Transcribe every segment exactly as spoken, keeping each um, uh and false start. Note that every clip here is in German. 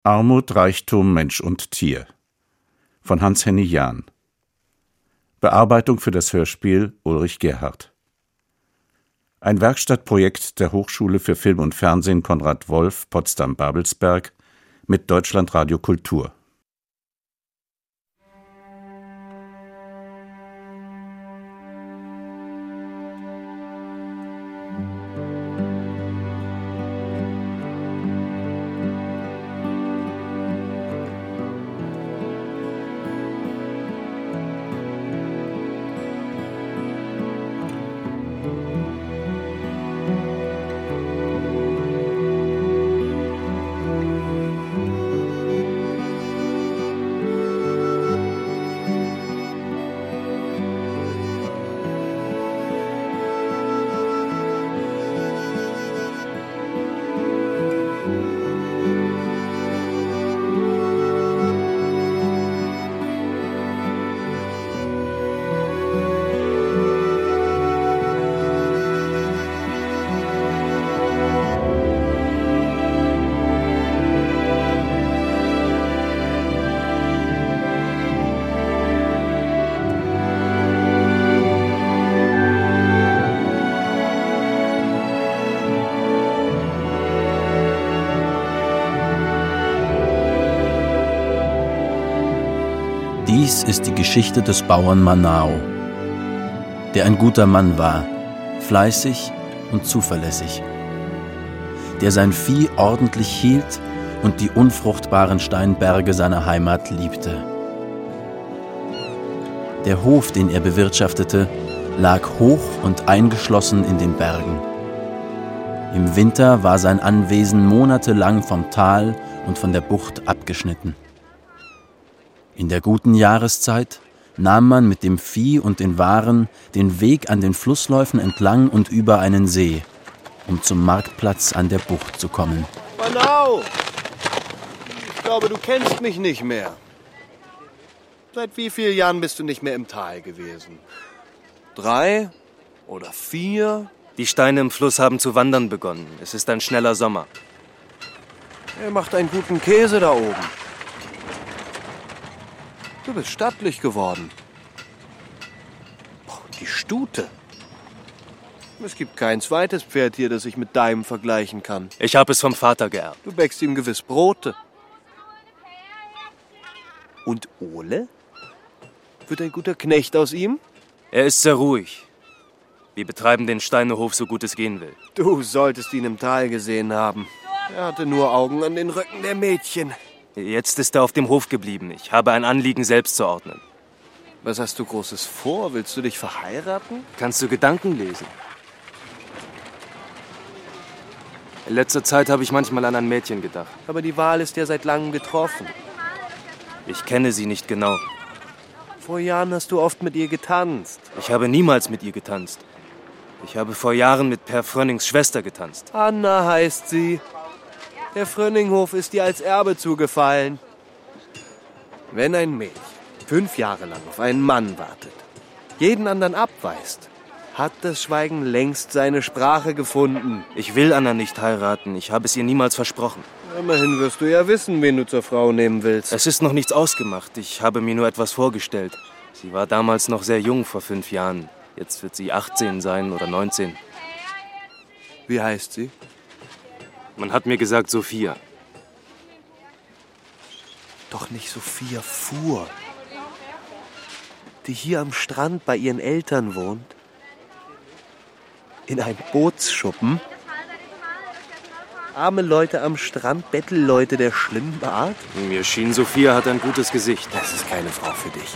Armut, Reichtum, Mensch und Tier von Hans-Henny Jahn. Bearbeitung für das Hörspiel Ulrich Gerhardt. Ein Werkstattprojekt der Hochschule für Film und Fernsehen Konrad Wolf, Potsdam-Babelsberg mit Deutschlandradio Kultur. Dies ist die Geschichte des Bauern Manao, der ein guter Mann war, fleißig und zuverlässig, der sein Vieh ordentlich hielt und die unfruchtbaren Steinberge seiner Heimat liebte. Der Hof, den er bewirtschaftete, lag hoch und eingeschlossen in den Bergen. Im Winter war sein Anwesen monatelang vom Tal und von der Bucht abgeschnitten. In der guten Jahreszeit nahm man mit dem Vieh und den Waren den Weg an den Flussläufen entlang und über einen See, um zum Marktplatz an der Bucht zu kommen. Manao! Ich glaube, du kennst mich nicht mehr. Seit wie vielen Jahren bist du nicht mehr im Tal gewesen? Drei oder vier? Die Steine im Fluss haben zu wandern begonnen. Es ist ein schneller Sommer. Er macht einen guten Käse da oben. Du bist stattlich geworden. Boah, die Stute. Es gibt kein zweites Pferd hier, das ich mit deinem vergleichen kann. Ich habe es vom Vater geerbt. Du bäckst ihm gewiss Brote. Und Ole? Wird ein guter Knecht aus ihm? Er ist sehr ruhig. Wir betreiben den Steinehof, so gut es gehen will. Du solltest ihn im Tal gesehen haben. Er hatte nur Augen an den Röcken der Mädchen. Jetzt ist er auf dem Hof geblieben. Ich habe ein Anliegen, selbst zu ordnen. Was hast du Großes vor? Willst du dich verheiraten? Kannst du Gedanken lesen? In letzter Zeit habe ich manchmal an ein Mädchen gedacht. Aber die Wahl ist ja seit langem getroffen. Ich kenne sie nicht genau. Vor Jahren hast du oft mit ihr getanzt. Ich habe niemals mit ihr getanzt. Ich habe vor Jahren mit Per Frönnings Schwester getanzt. Anna heißt sie. Der Frönninghof ist dir als Erbe zugefallen. Wenn ein Mädchen fünf Jahre lang auf einen Mann wartet, jeden anderen abweist, hat das Schweigen längst seine Sprache gefunden. Ich will Anna nicht heiraten. Ich habe es ihr niemals versprochen. Immerhin wirst du ja wissen, wen du zur Frau nehmen willst. Es ist noch nichts ausgemacht. Ich habe mir nur etwas vorgestellt. Sie war damals noch sehr jung, vor fünf Jahren. Jetzt wird sie achtzehn sein oder neunzehn. Wie heißt sie? Man hat mir gesagt, Sophia. Doch nicht Sophia Fuhr, die hier am Strand bei ihren Eltern wohnt. In einem Bootsschuppen. Arme Leute am Strand, Bettelleute der schlimmen Art. Mir schien, Sophia hat ein gutes Gesicht. Das ist keine Frau für dich.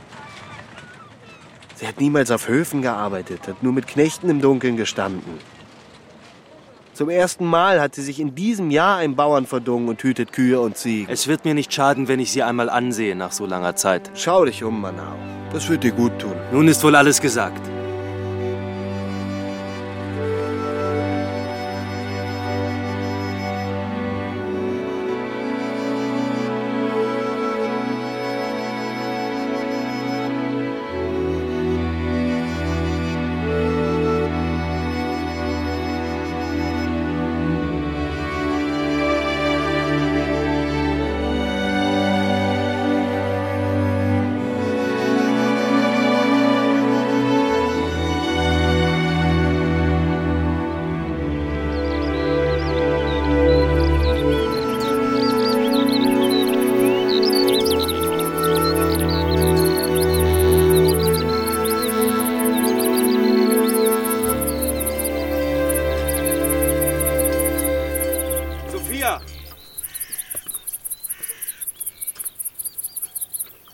Sie hat niemals auf Höfen gearbeitet, hat nur mit Knechten im Dunkeln gestanden. Zum ersten Mal hat sie sich in diesem Jahr einem Bauern verdungen und hütet Kühe und Ziegen. Es wird mir nicht schaden, wenn ich sie einmal ansehe nach so langer Zeit. Schau dich um, Manao. Das wird dir gut tun. Nun ist wohl alles gesagt.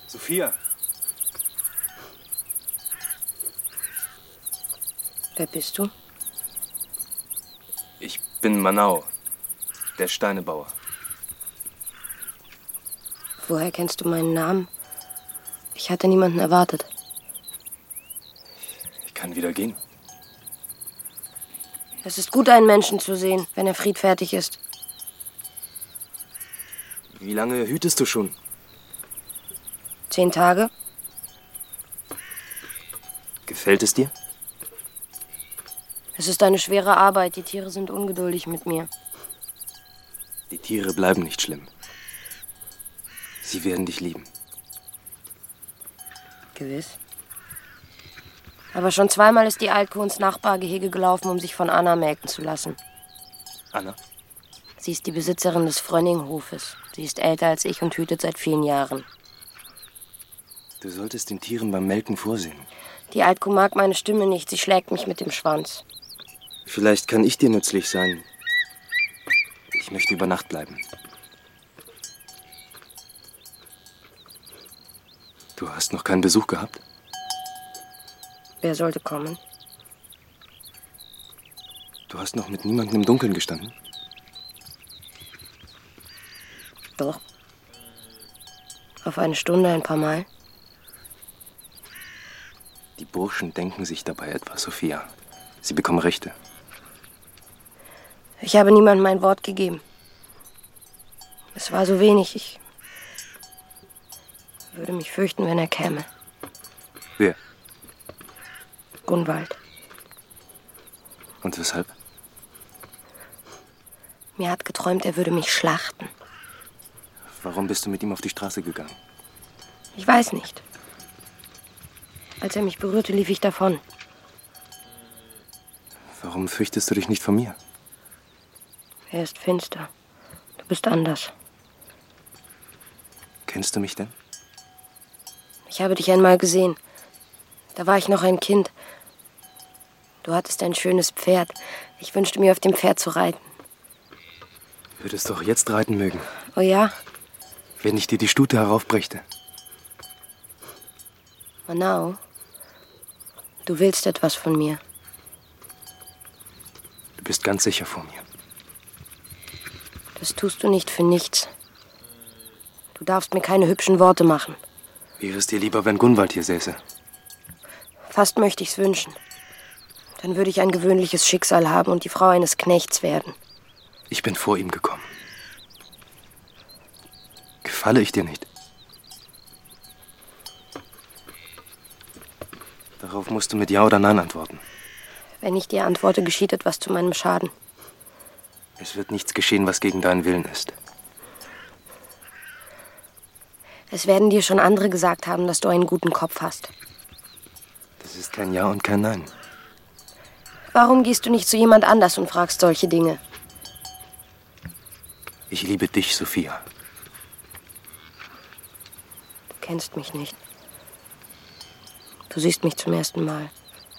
Sophia! Wer bist du? Ich bin Manau, der Steinebauer. Woher kennst du meinen Namen? Ich hatte niemanden erwartet. Ich kann wieder gehen. Es ist gut, einen Menschen zu sehen, wenn er friedfertig ist. Wie lange hütest du schon? Zehn Tage? Gefällt es dir? Es ist eine schwere Arbeit. Die Tiere sind ungeduldig mit mir. Die Tiere bleiben nicht schlimm. Sie werden dich lieben. Gewiss. Aber schon zweimal ist die Altkuh ins Nachbargehege gelaufen, um sich von Anna melken zu lassen. Anna? Sie ist die Besitzerin des Frönninghofes. Sie ist älter als ich und hütet seit vielen Jahren. Du solltest den Tieren beim Melken vorsehen. Die Altkuh mag meine Stimme nicht. Sie schlägt mich mit dem Schwanz. Vielleicht kann ich dir nützlich sein. Ich möchte über Nacht bleiben. Du hast noch keinen Besuch gehabt? Wer sollte kommen? Du hast noch mit niemandem im Dunkeln gestanden? Doch. Auf eine Stunde ein paar Mal. Die Burschen denken sich dabei etwas, Sophia. Sie bekommen Rechte. Ich habe niemandem mein Wort gegeben. Es war so wenig. Ich würde mich fürchten, wenn er käme. Wer? Gunwald. Und weshalb? Mir hat geträumt, er würde mich schlachten. Warum bist du mit ihm auf die Straße gegangen? Ich weiß nicht. Als er mich berührte, lief ich davon. Warum fürchtest du dich nicht vor mir? Er ist finster. Du bist anders. Kennst du mich denn? Ich habe dich einmal gesehen. Da war ich noch ein Kind. Du hattest ein schönes Pferd. Ich wünschte mir, auf dem Pferd zu reiten. Würdest du auch jetzt reiten mögen? Oh ja? Wenn ich dir die Stute heraufbrächte. Manau, du willst etwas von mir. Du bist ganz sicher vor mir. Das tust du nicht für nichts. Du darfst mir keine hübschen Worte machen. Wäre es dir lieber, wenn Gunwald hier säße? Fast möchte ich's wünschen. Dann würde ich ein gewöhnliches Schicksal haben und die Frau eines Knechts werden. Ich bin vor ihm gekommen. Gefalle ich dir nicht? Darauf musst du mit Ja oder Nein antworten. Wenn ich dir antworte, geschieht etwas zu meinem Schaden. Es wird nichts geschehen, was gegen deinen Willen ist. Es werden dir schon andere gesagt haben, dass du einen guten Kopf hast. Das ist kein Ja und kein Nein. Warum gehst du nicht zu jemand anders und fragst solche Dinge? Ich liebe dich, Sophia. Du kennst mich nicht. Du siehst mich zum ersten Mal.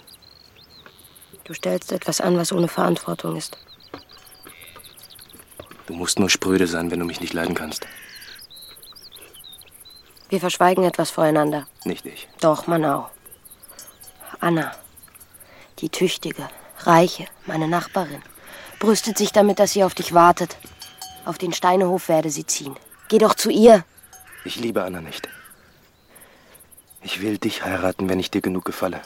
Du stellst etwas an, was ohne Verantwortung ist. Du musst nur spröde sein, wenn du mich nicht leiden kannst. Wir verschweigen etwas voreinander. Nicht ich. Doch, Manau. Anna, die Tüchtige, Reiche, meine Nachbarin, brüstet sich damit, dass sie auf dich wartet. Auf den Steinehof werde sie ziehen. Geh doch zu ihr. Ich liebe Anna nicht. Ich will dich heiraten, wenn ich dir genug gefalle.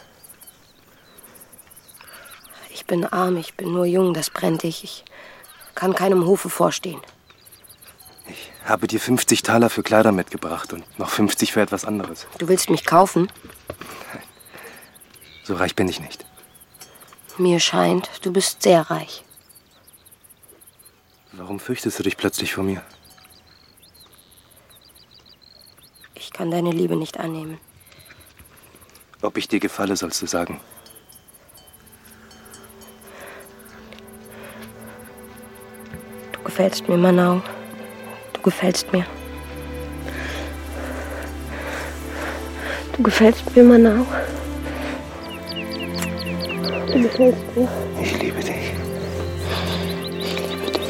Ich bin arm, ich bin nur jung, das brennt dich. Ich kann keinem Hofe vorstehen. Ich habe dir fünfzig Taler für Kleider mitgebracht und noch fünfzig für etwas anderes. Du willst mich kaufen? Nein, so reich bin ich nicht. Mir scheint, du bist sehr reich. Warum fürchtest du dich plötzlich vor mir? Ich kann deine Liebe nicht annehmen. Ob ich dir gefalle, sollst du sagen. Du gefällst mir, Manau. Du gefällst mir. Du gefällst mir, Manau. Du gefällst mir. Ich liebe dich. Ich liebe dich.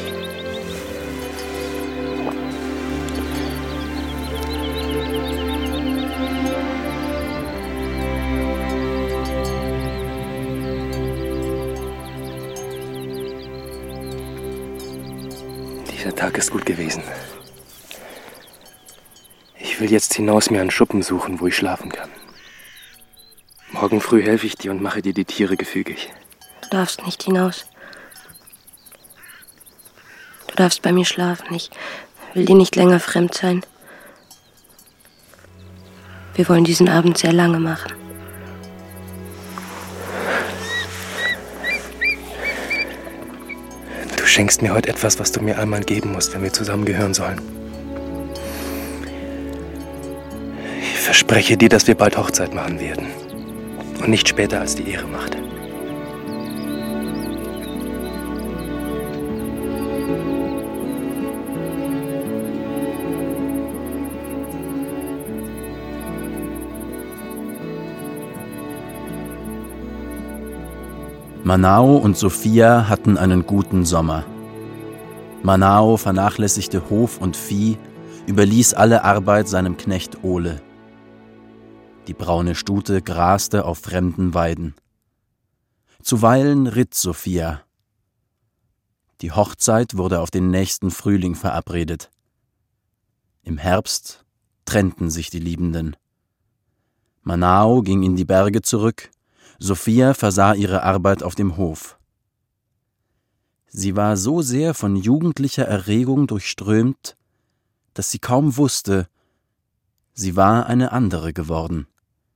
Tag ist gut gewesen. Ich will jetzt hinaus mir einen Schuppen suchen, wo ich schlafen kann. Morgen früh helfe ich dir und mache dir die Tiere gefügig. Du darfst nicht hinaus. Du darfst bei mir schlafen. Ich will dir nicht länger fremd sein. Wir wollen diesen Abend sehr lange machen. Du schenkst mir heute etwas, was du mir einmal geben musst, wenn wir zusammengehören sollen. Ich verspreche dir, dass wir bald Hochzeit machen werden. Und nicht später als die Ehre macht. Manao und Sophia hatten einen guten Sommer. Manao vernachlässigte Hof und Vieh, überließ alle Arbeit seinem Knecht Ole. Die braune Stute graste auf fremden Weiden. Zuweilen ritt Sophia. Die Hochzeit wurde auf den nächsten Frühling verabredet. Im Herbst trennten sich die Liebenden. Manao ging in die Berge zurück, Sophia versah ihre Arbeit auf dem Hof. Sie war so sehr von jugendlicher Erregung durchströmt, dass sie kaum wusste, sie war eine andere geworden.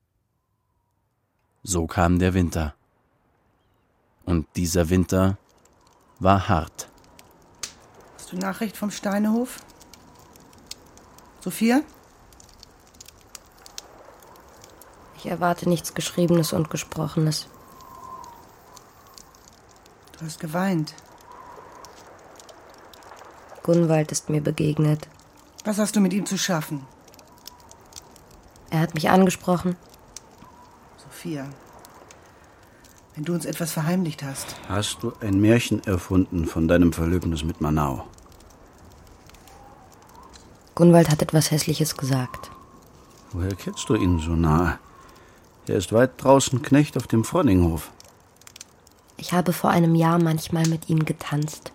So kam der Winter. Und dieser Winter war hart. Hast du Nachricht vom Steinehof? Sophia? Ich erwarte nichts Geschriebenes und Gesprochenes. Du hast geweint. Gunwald ist mir begegnet. Was hast du mit ihm zu schaffen? Er hat mich angesprochen. Sophia, wenn du uns etwas verheimlicht hast. Hast du ein Märchen erfunden von deinem Verlöbnis mit Manao? Gunwald hat etwas Hässliches gesagt. Woher kennst du ihn so nahe? Er ist weit draußen Knecht auf dem Fronninghof. Ich habe vor einem Jahr manchmal mit ihm getanzt.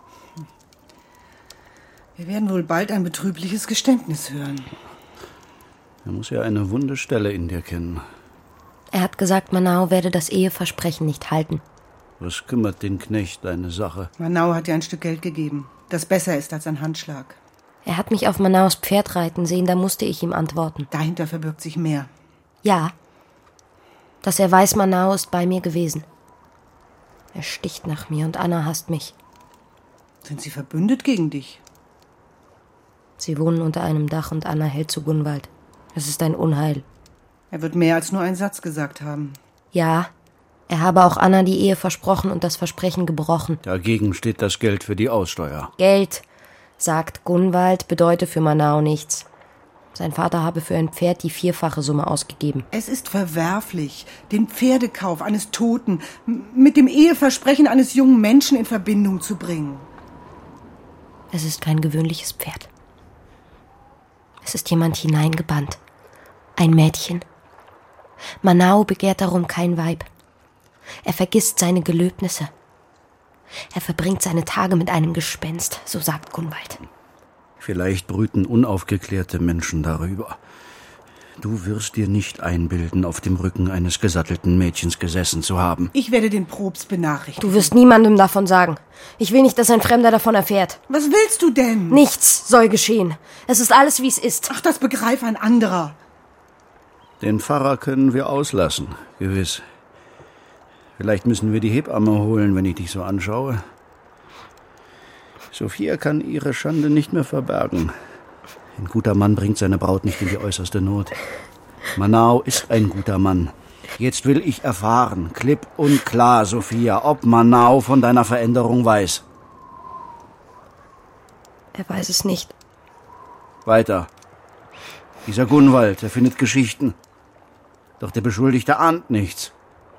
Wir werden wohl bald ein betrübliches Geständnis hören. Er muss ja eine wunde Stelle in dir kennen. Er hat gesagt, Manao werde das Eheversprechen nicht halten. Was kümmert den Knecht deine Sache? Manao hat dir ein Stück Geld gegeben, das besser ist als ein Handschlag. Er hat mich auf Manaos Pferd reiten sehen, da musste ich ihm antworten. Dahinter verbirgt sich mehr. Ja, dass er weiß, Manao ist bei mir gewesen. Er sticht nach mir und Anna hasst mich. Sind sie verbündet gegen dich? Sie wohnen unter einem Dach und Anna hält zu Gunwald. Es ist ein Unheil. Er wird mehr als nur einen Satz gesagt haben. Ja, er habe auch Anna die Ehe versprochen und das Versprechen gebrochen. Dagegen steht das Geld für die Aussteuer. Geld, sagt Gunwald, bedeute für Manao nichts. Sein Vater habe für ein Pferd die vierfache Summe ausgegeben. Es ist verwerflich, den Pferdekauf eines Toten mit dem Eheversprechen eines jungen Menschen in Verbindung zu bringen. Es ist kein gewöhnliches Pferd. Es ist jemand hineingebannt. Ein Mädchen. Manao begehrt darum kein Weib. Er vergisst seine Gelöbnisse. Er verbringt seine Tage mit einem Gespenst, so sagt Gunwald. Vielleicht brüten unaufgeklärte Menschen darüber. Du wirst dir nicht einbilden, auf dem Rücken eines gesattelten Mädchens gesessen zu haben. Ich werde den Probst benachrichtigen. Du wirst niemandem davon sagen. Ich will nicht, dass ein Fremder davon erfährt. Was willst du denn? Nichts soll geschehen. Es ist alles, wie es ist. Ach, das begreife ein anderer. Den Pfarrer können wir auslassen, gewiss. Vielleicht müssen wir die Hebamme holen, wenn ich dich so anschaue. Sophia kann ihre Schande nicht mehr verbergen. Ein guter Mann bringt seine Braut nicht in die äußerste Not. Manao ist ein guter Mann. Jetzt will ich erfahren, klipp und klar, Sophia, ob Manao von deiner Veränderung weiß. Er weiß es nicht. Weiter. Dieser Gunwald, er findet Geschichten. Doch der Beschuldigte ahnt nichts.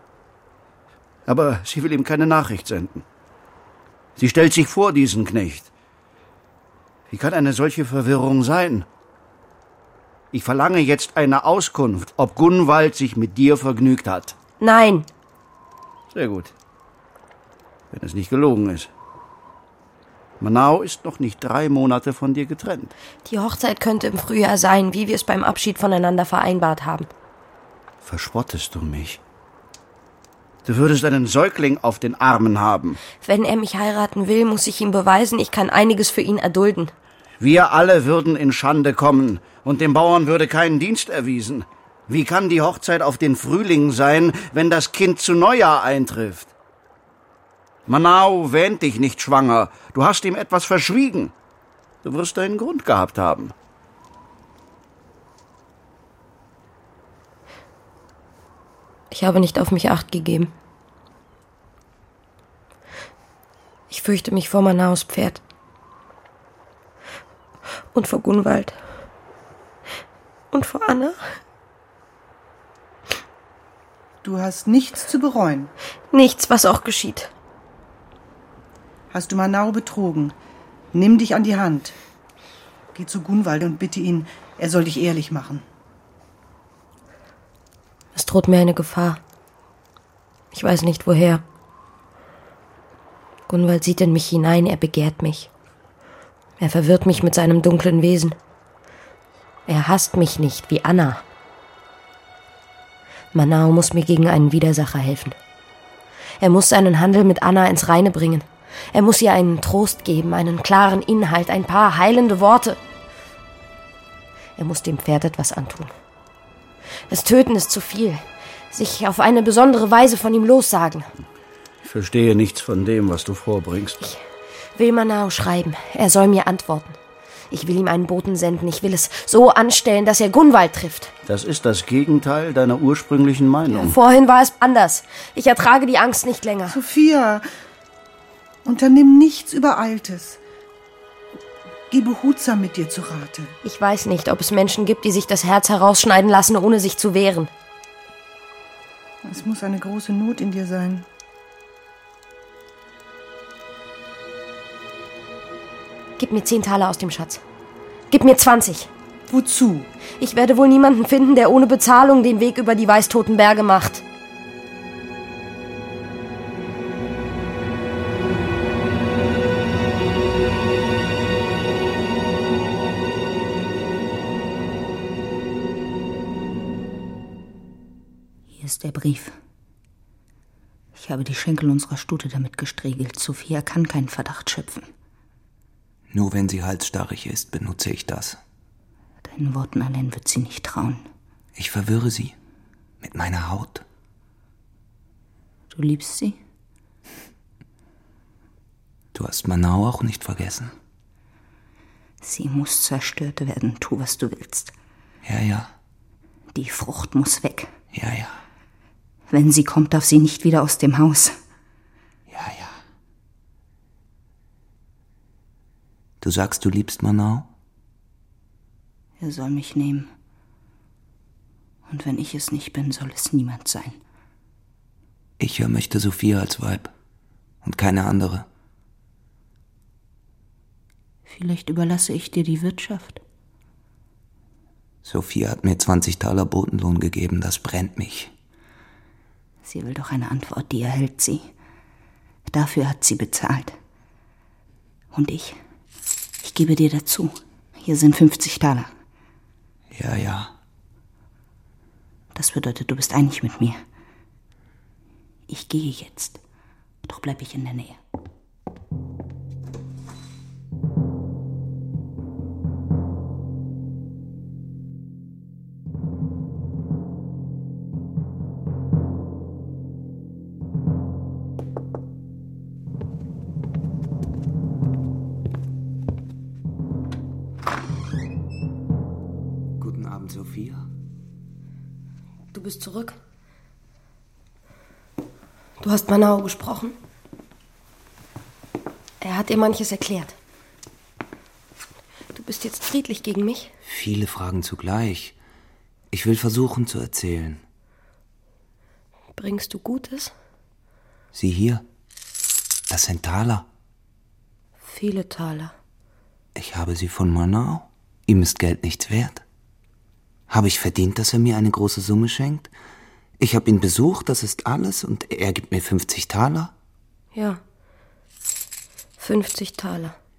Aber sie will ihm keine Nachricht senden. Sie stellt sich vor diesen Knecht. Wie kann eine solche Verwirrung sein? Ich verlange jetzt eine Auskunft, ob Gunwald sich mit dir vergnügt hat. Nein. Sehr gut. Wenn es nicht gelogen ist. Manau ist noch nicht drei Monate von dir getrennt. Die Hochzeit könnte im Frühjahr sein, wie wir es beim Abschied voneinander vereinbart haben. Verspottest du mich? Du würdest einen Säugling auf den Armen haben. Wenn er mich heiraten will, muss ich ihm beweisen, ich kann einiges für ihn erdulden. Wir alle würden in Schande kommen und dem Bauern würde kein Dienst erwiesen. Wie kann die Hochzeit auf den Frühling sein, wenn das Kind zu Neujahr eintrifft? Manau wähnt dich nicht schwanger. Du hast ihm etwas verschwiegen. Du wirst einen Grund gehabt haben. Ich habe nicht auf mich Acht gegeben. Ich fürchte mich vor Manaus Pferd. Und vor Gunwald. Und vor Anna. Du hast nichts zu bereuen. Nichts, was auch geschieht. Hast du Manau betrogen? Nimm dich an die Hand. Geh zu Gunwald und bitte ihn, er soll dich ehrlich machen. Es droht mir eine Gefahr. Ich weiß nicht, woher. Gunwald sieht in mich hinein, er begehrt mich. Er verwirrt mich mit seinem dunklen Wesen. Er hasst mich nicht, wie Anna. Manau muss mir gegen einen Widersacher helfen. Er muss seinen Handel mit Anna ins Reine bringen. Er muss ihr einen Trost geben, einen klaren Inhalt, ein paar heilende Worte. Er muss dem Pferd etwas antun. Das Töten ist zu viel. Sich auf eine besondere Weise von ihm lossagen. Ich verstehe nichts von dem, was du vorbringst. Ich will Manau schreiben. Er soll mir antworten. Ich will ihm einen Boten senden. Ich will es so anstellen, dass er Gunwald trifft. Das ist das Gegenteil deiner ursprünglichen Meinung. Vorhin war es anders. Ich ertrage die Angst nicht länger. Sophia, unternimm nichts Übereiltes. Geh behutsam mit dir zu Rate. Ich weiß nicht, ob es Menschen gibt, die sich das Herz herausschneiden lassen, ohne sich zu wehren. Es muss eine große Not in dir sein. Gib mir zehn Taler aus dem Schatz. Gib mir zwanzig. Wozu? Ich werde wohl niemanden finden, der ohne Bezahlung den Weg über die Weißtoten Berge macht. Hier ist der Brief. Ich habe die Schenkel unserer Stute damit gestriegelt. Sophia kann keinen Verdacht schöpfen. Nur wenn sie halsstarrig ist, benutze ich das. Deinen Worten allein wird sie nicht trauen. Ich verwirre sie. Mit meiner Haut. Du liebst sie? Du hast Manau auch nicht vergessen. Sie muss zerstört werden. Tu, was du willst. Ja, ja. Die Frucht muss weg. Ja, ja. Wenn sie kommt, darf sie nicht wieder aus dem Haus. Ja, ja. Du sagst, du liebst Manau? Er soll mich nehmen. Und wenn ich es nicht bin, soll es niemand sein. Ich möchte Sophia als Weib. Und keine andere. Vielleicht überlasse ich dir die Wirtschaft. Sophia hat mir zwanzig Taler Botenlohn gegeben. Das brennt mich. Sie will doch eine Antwort, die erhält sie. Dafür hat sie bezahlt. Und ich? Ich gebe dir dazu. Hier sind fünfzig Taler. Ja, ja. Das bedeutet, du bist einig mit mir. Ich gehe jetzt. Doch bleib ich in der Nähe. Sophia? Du bist zurück. Du hast Manau gesprochen. Er hat dir manches erklärt. Du bist jetzt friedlich gegen mich? Viele Fragen zugleich. Ich will versuchen zu erzählen. Bringst du Gutes? Sieh hier. Das sind Taler. Viele Taler. Ich habe sie von Manau. Ihm ist Geld nichts wert. Habe ich verdient, dass er mir eine große Summe schenkt? Ich habe ihn besucht, das ist alles, und er gibt mir fünfzig Taler? Ja, fünfzig Taler.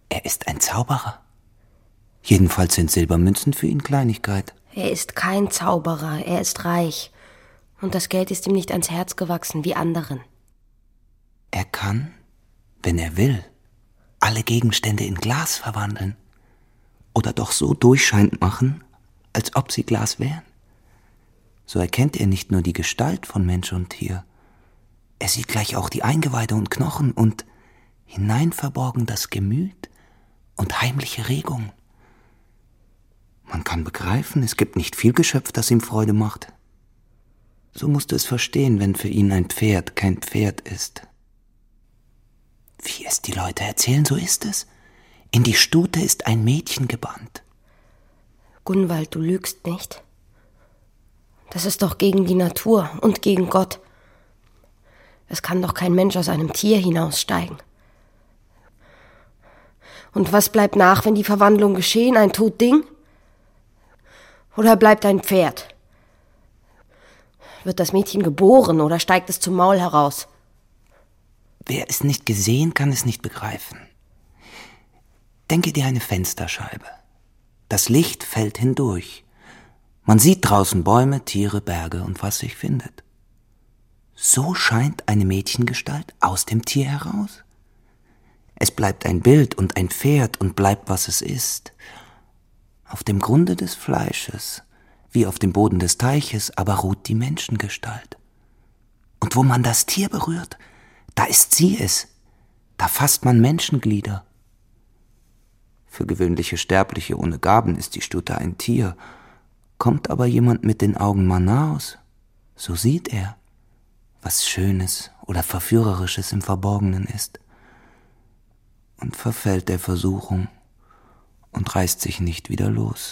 Er ist ein Zauberer. Jedenfalls sind Silbermünzen für ihn Kleinigkeit. Er ist kein Zauberer, er ist reich. Und das Geld ist ihm nicht ans Herz gewachsen, wie anderen. Er kann, wenn er will, alle Gegenstände in Glas verwandeln. Oder doch so durchscheinend machen, als ob sie Glas wären. So erkennt er nicht nur die Gestalt von Mensch und Tier, er sieht gleich auch die Eingeweide und Knochen und hineinverborgen das Gemüt und heimliche Regungen. Man kann begreifen, es gibt nicht viel Geschöpf, das ihm Freude macht. So musst du es verstehen, wenn für ihn ein Pferd kein Pferd ist. Wie es die Leute erzählen, so ist es. In die Stute ist ein Mädchen gebannt. Gunwald, du lügst nicht. Das ist doch gegen die Natur und gegen Gott. Es kann doch kein Mensch aus einem Tier hinaussteigen. Und was bleibt nach, wenn die Verwandlung geschehen? Ein Totding? Oder bleibt ein Pferd? Wird das Mädchen geboren oder steigt es zum Maul heraus? Wer es nicht gesehen, kann es nicht begreifen. Denke dir eine Fensterscheibe. Das Licht fällt hindurch. Man sieht draußen Bäume, Tiere, Berge und was sich findet. So scheint eine Mädchengestalt aus dem Tier heraus. Es bleibt ein Bild und ein Pferd und bleibt, was es ist. Auf dem Grunde des Fleisches, wie auf dem Boden des Teiches, aber ruht die Menschengestalt. Und wo man das Tier berührt, da ist sie es. Da fasst man Menschenglieder. Für gewöhnliche Sterbliche ohne Gaben ist die Stute ein Tier. Kommt aber jemand mit den Augen Manaus, so sieht er, was Schönes oder Verführerisches im Verborgenen ist, und verfällt der Versuchung und reißt sich nicht wieder los.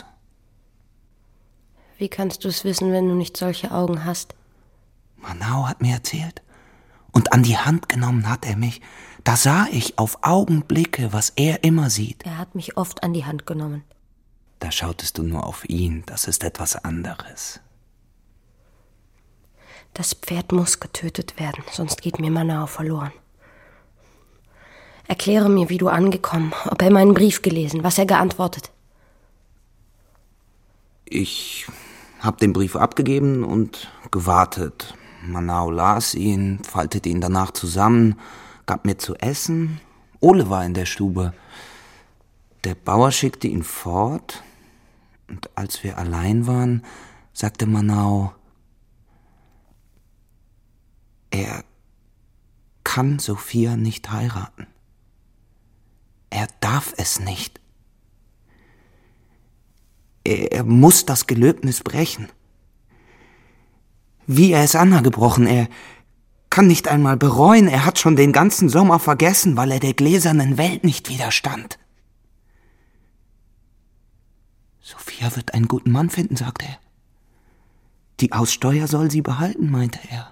Wie kannst du es wissen, wenn du nicht solche Augen hast? Manau hat mir erzählt. Und an die Hand genommen hat er mich. Da sah ich auf Augenblicke, was er immer sieht. Er hat mich oft an die Hand genommen. Da schautest du nur auf ihn, das ist etwas anderes. Das Pferd muss getötet werden, sonst geht mir Manau verloren. Erkläre mir, wie du angekommen, ob er meinen Brief gelesen, was er geantwortet. Ich hab den Brief abgegeben und gewartet. Manau las ihn, faltete ihn danach zusammen, gab mir zu essen. Ole war in der Stube. Der Bauer schickte ihn fort, und als wir allein waren, sagte Manau, er kann Sophia nicht heiraten. Er darf es nicht. Er, er muss das Gelöbnis brechen. Wie er es Anna gebrochen, er kann nicht einmal bereuen, er hat schon den ganzen Sommer vergessen, weil er der gläsernen Welt nicht widerstand. Sophia wird einen guten Mann finden, sagte er. Die Aussteuer soll sie behalten, meinte er.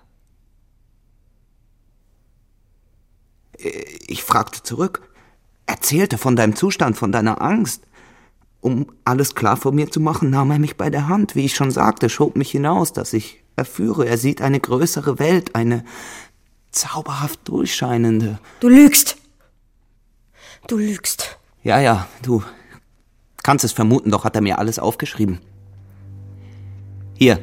Ich fragte zurück, erzählte von deinem Zustand, von deiner Angst. Um alles klar vor mir zu machen, nahm er mich bei der Hand, wie ich schon sagte, schob mich hinaus, dass ich erführe. Er sieht eine größere Welt, eine zauberhaft durchscheinende. Du lügst! Du lügst! Ja, ja, du kannst es vermuten, doch hat er mir alles aufgeschrieben. Hier.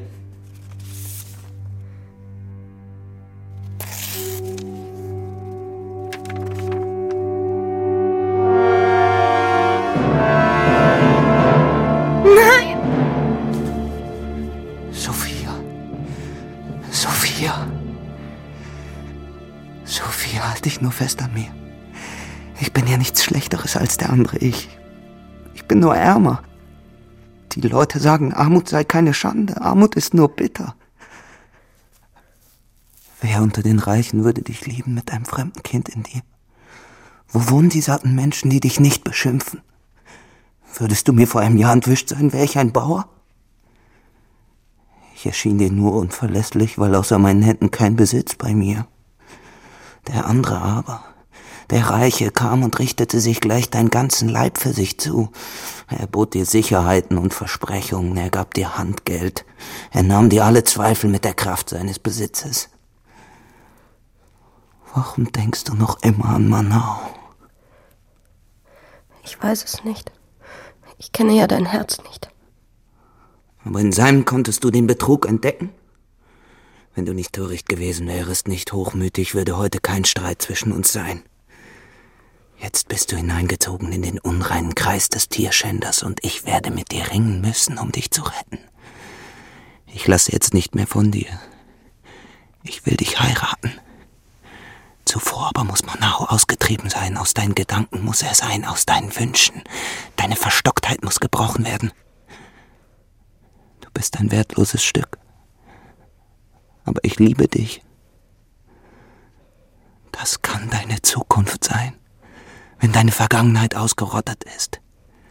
Halt dich nur fest an mir. Ich bin ja nichts Schlechteres als der andere ich. Ich bin nur ärmer. Die Leute sagen, Armut sei keine Schande. Armut ist nur bitter. Wer unter den Reichen würde dich lieben mit einem fremden Kind in dir? Wo wohnen die satten Menschen, die dich nicht beschimpfen? Würdest du mir vor einem Jahr entwischt sein, wäre ich ein Bauer? Ich erschien dir nur unverlässlich, weil außer meinen Händen kein Besitz bei mir. Der andere aber, der Reiche, kam und richtete sich gleich deinen ganzen Leib für sich zu. Er bot dir Sicherheiten und Versprechungen, er gab dir Handgeld. Er nahm dir alle Zweifel mit der Kraft seines Besitzes. Warum denkst du noch immer an Manau? Ich weiß es nicht. Ich kenne ja dein Herz nicht. Aber in seinem konntest du den Betrug entdecken? Wenn du nicht töricht gewesen wärest, nicht hochmütig, würde heute kein Streit zwischen uns sein. Jetzt bist du hineingezogen in den unreinen Kreis des Tierschänders und ich werde mit dir ringen müssen, um dich zu retten. Ich lasse jetzt nicht mehr von dir. Ich will dich heiraten. Zuvor aber muss Manao ausgetrieben sein. Aus deinen Gedanken muss er sein, aus deinen Wünschen. Deine Verstocktheit muss gebrochen werden. Du bist ein wertloses Stück. Aber ich liebe dich. Das kann deine Zukunft sein, wenn deine Vergangenheit ausgerottet ist.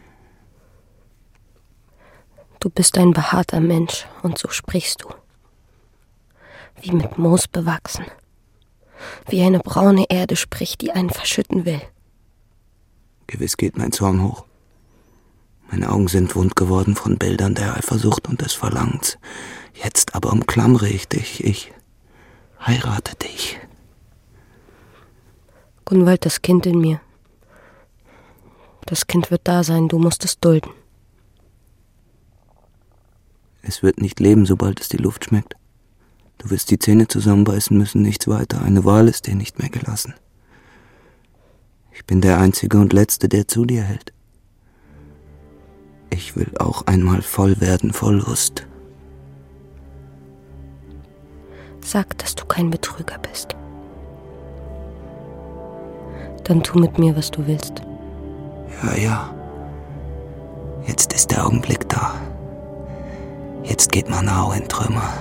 Du bist ein behaarter Mensch und so sprichst du. Wie mit Moos bewachsen. Wie eine braune Erde spricht, die einen verschütten will. Gewiss geht mein Zorn hoch. Meine Augen sind wund geworden von Bildern der Eifersucht und des Verlangens. Jetzt aber umklammere ich dich. Ich heirate dich. Gunwald, das Kind in mir. Das Kind wird da sein, du musst es dulden. Es wird nicht leben, sobald es die Luft schmeckt. Du wirst die Zähne zusammenbeißen müssen, nichts weiter. Eine Wahl ist dir nicht mehr gelassen. Ich bin der Einzige und Letzte, der zu dir hält. Ich will auch einmal voll werden vor Lust. Sag, dass du kein Betrüger bist. Dann tu mit mir, was du willst. Ja, ja. Jetzt ist der Augenblick da. Jetzt geht Manao in Trümmer.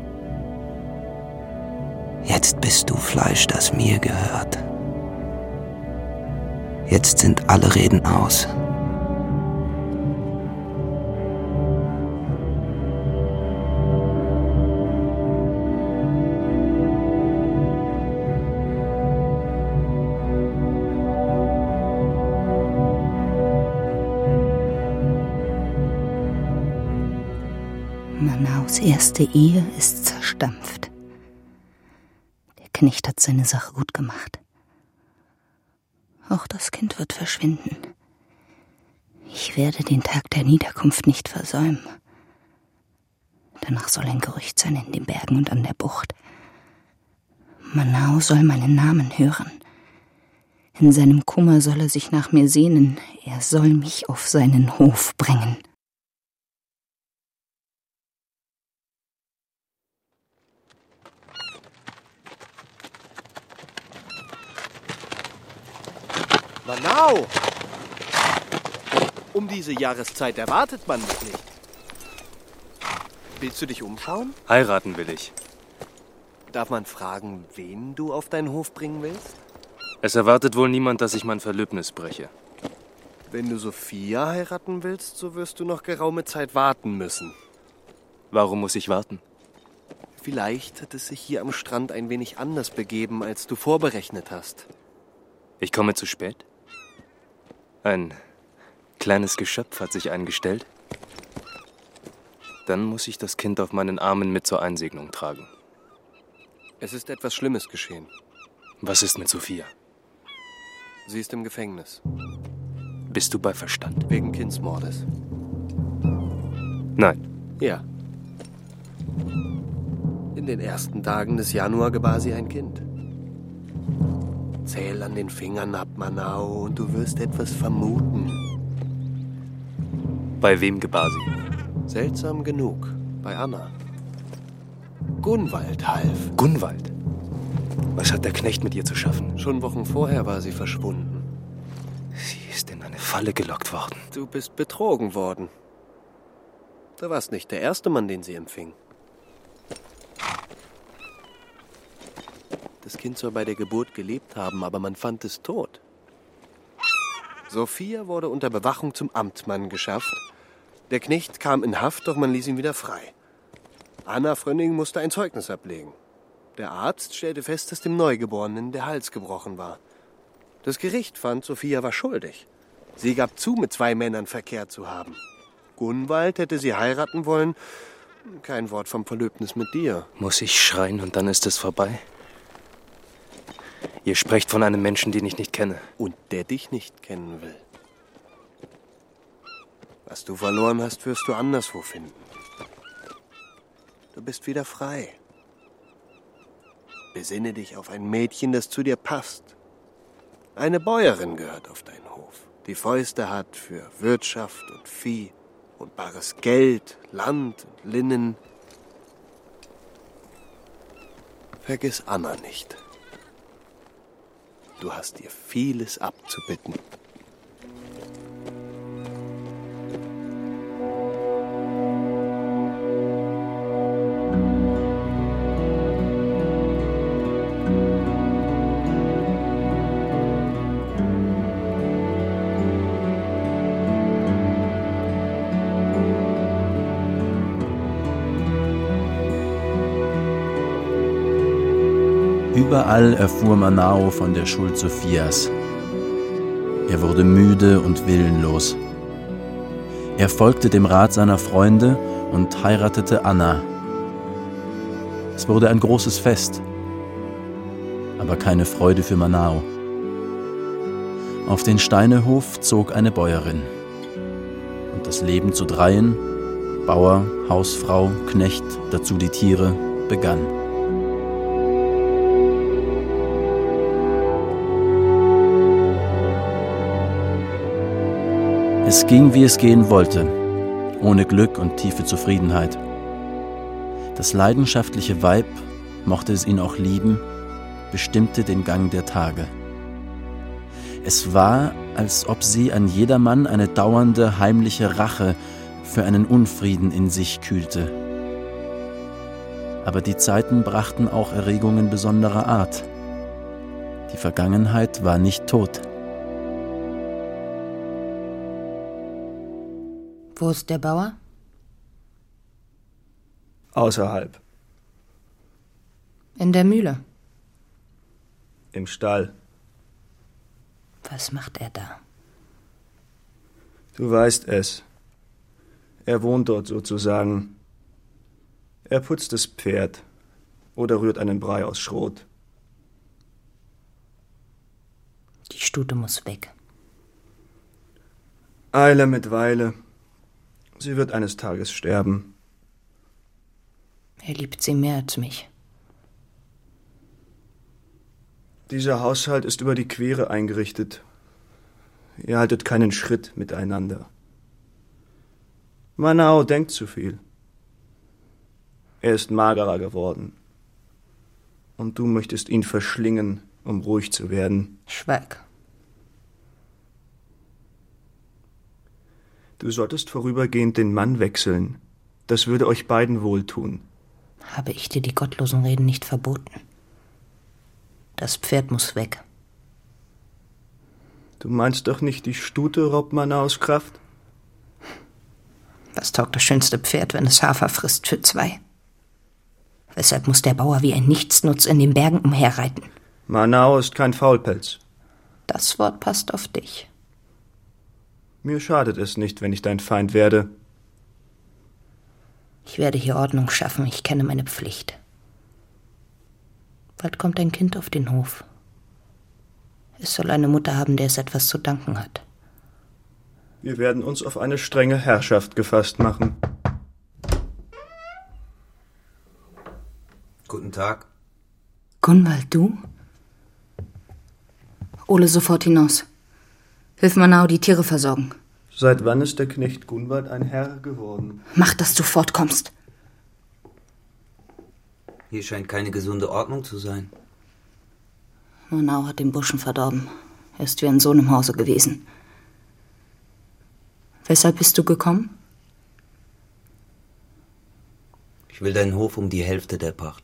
Jetzt bist du Fleisch, das mir gehört. Jetzt sind alle Reden aus. Manaus erste Ehe ist zerstampft. Der Knecht hat seine Sache gut gemacht. Auch das Kind wird verschwinden. Ich werde den Tag der Niederkunft nicht versäumen. Danach soll ein Gerücht sein in den Bergen und an der Bucht. Manao soll meinen Namen hören. In seinem Kummer soll er sich nach mir sehnen. Er soll mich auf seinen Hof bringen. Manao! Um diese Jahreszeit erwartet man mich nicht. Willst du dich umschauen? Heiraten will ich. Darf man fragen, wen du auf deinen Hof bringen willst? Es erwartet wohl niemand, dass ich mein Verlöbnis breche. Wenn du Sophia heiraten willst, so wirst du noch geraume Zeit warten müssen. Warum muss ich warten? Vielleicht hat es sich hier am Strand ein wenig anders begeben, als du vorberechnet hast. Ich komme zu spät? Ein kleines Geschöpf hat sich eingestellt. Dann muss ich das Kind auf meinen Armen mit zur Einsegnung tragen. Es ist etwas Schlimmes geschehen. Was ist mit Sophia? Sie ist im Gefängnis. Bist du bei Verstand? Wegen Kindsmordes. Nein. Ja. In den ersten Tagen des Januar gebar sie ein Kind. Zähl an den Fingern ab, Manao, und du wirst etwas vermuten. Bei wem gebar sie? Seltsam genug, bei Anna. Gunwald half. Gunwald? Was hat der Knecht mit ihr zu schaffen? Schon Wochen vorher war sie verschwunden. Sie ist in eine Falle gelockt worden. Du bist betrogen worden. Du warst nicht der erste Mann, den sie empfing. Das Kind soll bei der Geburt gelebt haben, aber man fand es tot. Sophia wurde unter Bewachung zum Amtmann geschafft. Der Knecht kam in Haft, doch man ließ ihn wieder frei. Anna Frönning musste ein Zeugnis ablegen. Der Arzt stellte fest, dass dem Neugeborenen der Hals gebrochen war. Das Gericht fand, Sophia war schuldig. Sie gab zu, mit zwei Männern verkehrt zu haben. Gunwald hätte sie heiraten wollen. Kein Wort vom Verlöbnis mit dir. Muss ich schreien und dann ist es vorbei? Ihr sprecht von einem Menschen, den ich nicht kenne. Und der dich nicht kennen will. Was du verloren hast, wirst du anderswo finden. Du bist wieder frei. Besinne dich auf ein Mädchen, das zu dir passt. Eine Bäuerin gehört auf deinen Hof, die Fäuste hat für Wirtschaft und Vieh und bares Geld, Land und Linnen. Vergiss Anna nicht. Du hast ihr vieles abzubitten. Überall erfuhr Manao von der Schuld Sophias. Er wurde müde und willenlos. Er folgte dem Rat seiner Freunde und heiratete Anna. Es wurde ein großes Fest, aber keine Freude für Manao. Auf den Steinehof zog eine Bäuerin. Und das Leben zu dreien, Bauer, Hausfrau, Knecht, dazu die Tiere, begann. Es ging, wie es gehen wollte, ohne Glück und tiefe Zufriedenheit. Das leidenschaftliche Weib, mochte es ihn auch lieben, bestimmte den Gang der Tage. Es war, als ob sie an jedermann eine dauernde, heimliche Rache für einen Unfrieden in sich kühlte. Aber die Zeiten brachten auch Erregungen besonderer Art. Die Vergangenheit war nicht tot. Wo ist der Bauer? Außerhalb. In der Mühle. Im Stall. Was macht er da? Du weißt es. Er wohnt dort sozusagen. Er putzt das Pferd oder rührt einen Brei aus Schrot. Die Stute muss weg. Eile mit Weile. Sie wird eines Tages sterben. Er liebt sie mehr als mich. Dieser Haushalt ist über die Quere eingerichtet. Ihr haltet keinen Schritt miteinander. Manao denkt zu viel. Er ist magerer geworden. Und du möchtest ihn verschlingen, um ruhig zu werden. Schweig. Du solltest vorübergehend den Mann wechseln. Das würde euch beiden wohltun. Habe ich dir die gottlosen Reden nicht verboten? Das Pferd muss weg. Du meinst doch nicht, die Stute raubt Manaos Kraft? Was taugt das schönste Pferd, wenn es Hafer frisst für zwei? Weshalb muss der Bauer wie ein Nichtsnutz in den Bergen umherreiten? Manao ist kein Faulpelz. Das Wort passt auf dich. Mir schadet es nicht, wenn ich dein Feind werde. Ich werde hier Ordnung schaffen, ich kenne meine Pflicht. Bald kommt ein Kind auf den Hof. Es soll eine Mutter haben, der es etwas zu danken hat. Wir werden uns auf eine strenge Herrschaft gefasst machen. Guten Tag. Gunwald, du? Ole sofort hinaus. Hilf Manao die Tiere versorgen. Seit wann ist der Knecht Gunwald ein Herr geworden? Mach, dass du fortkommst. Hier scheint keine gesunde Ordnung zu sein. Manao hat den Burschen verdorben. Er ist wie ein Sohn im Hause gewesen. Weshalb bist du gekommen? Ich will deinen Hof um die Hälfte der Pacht.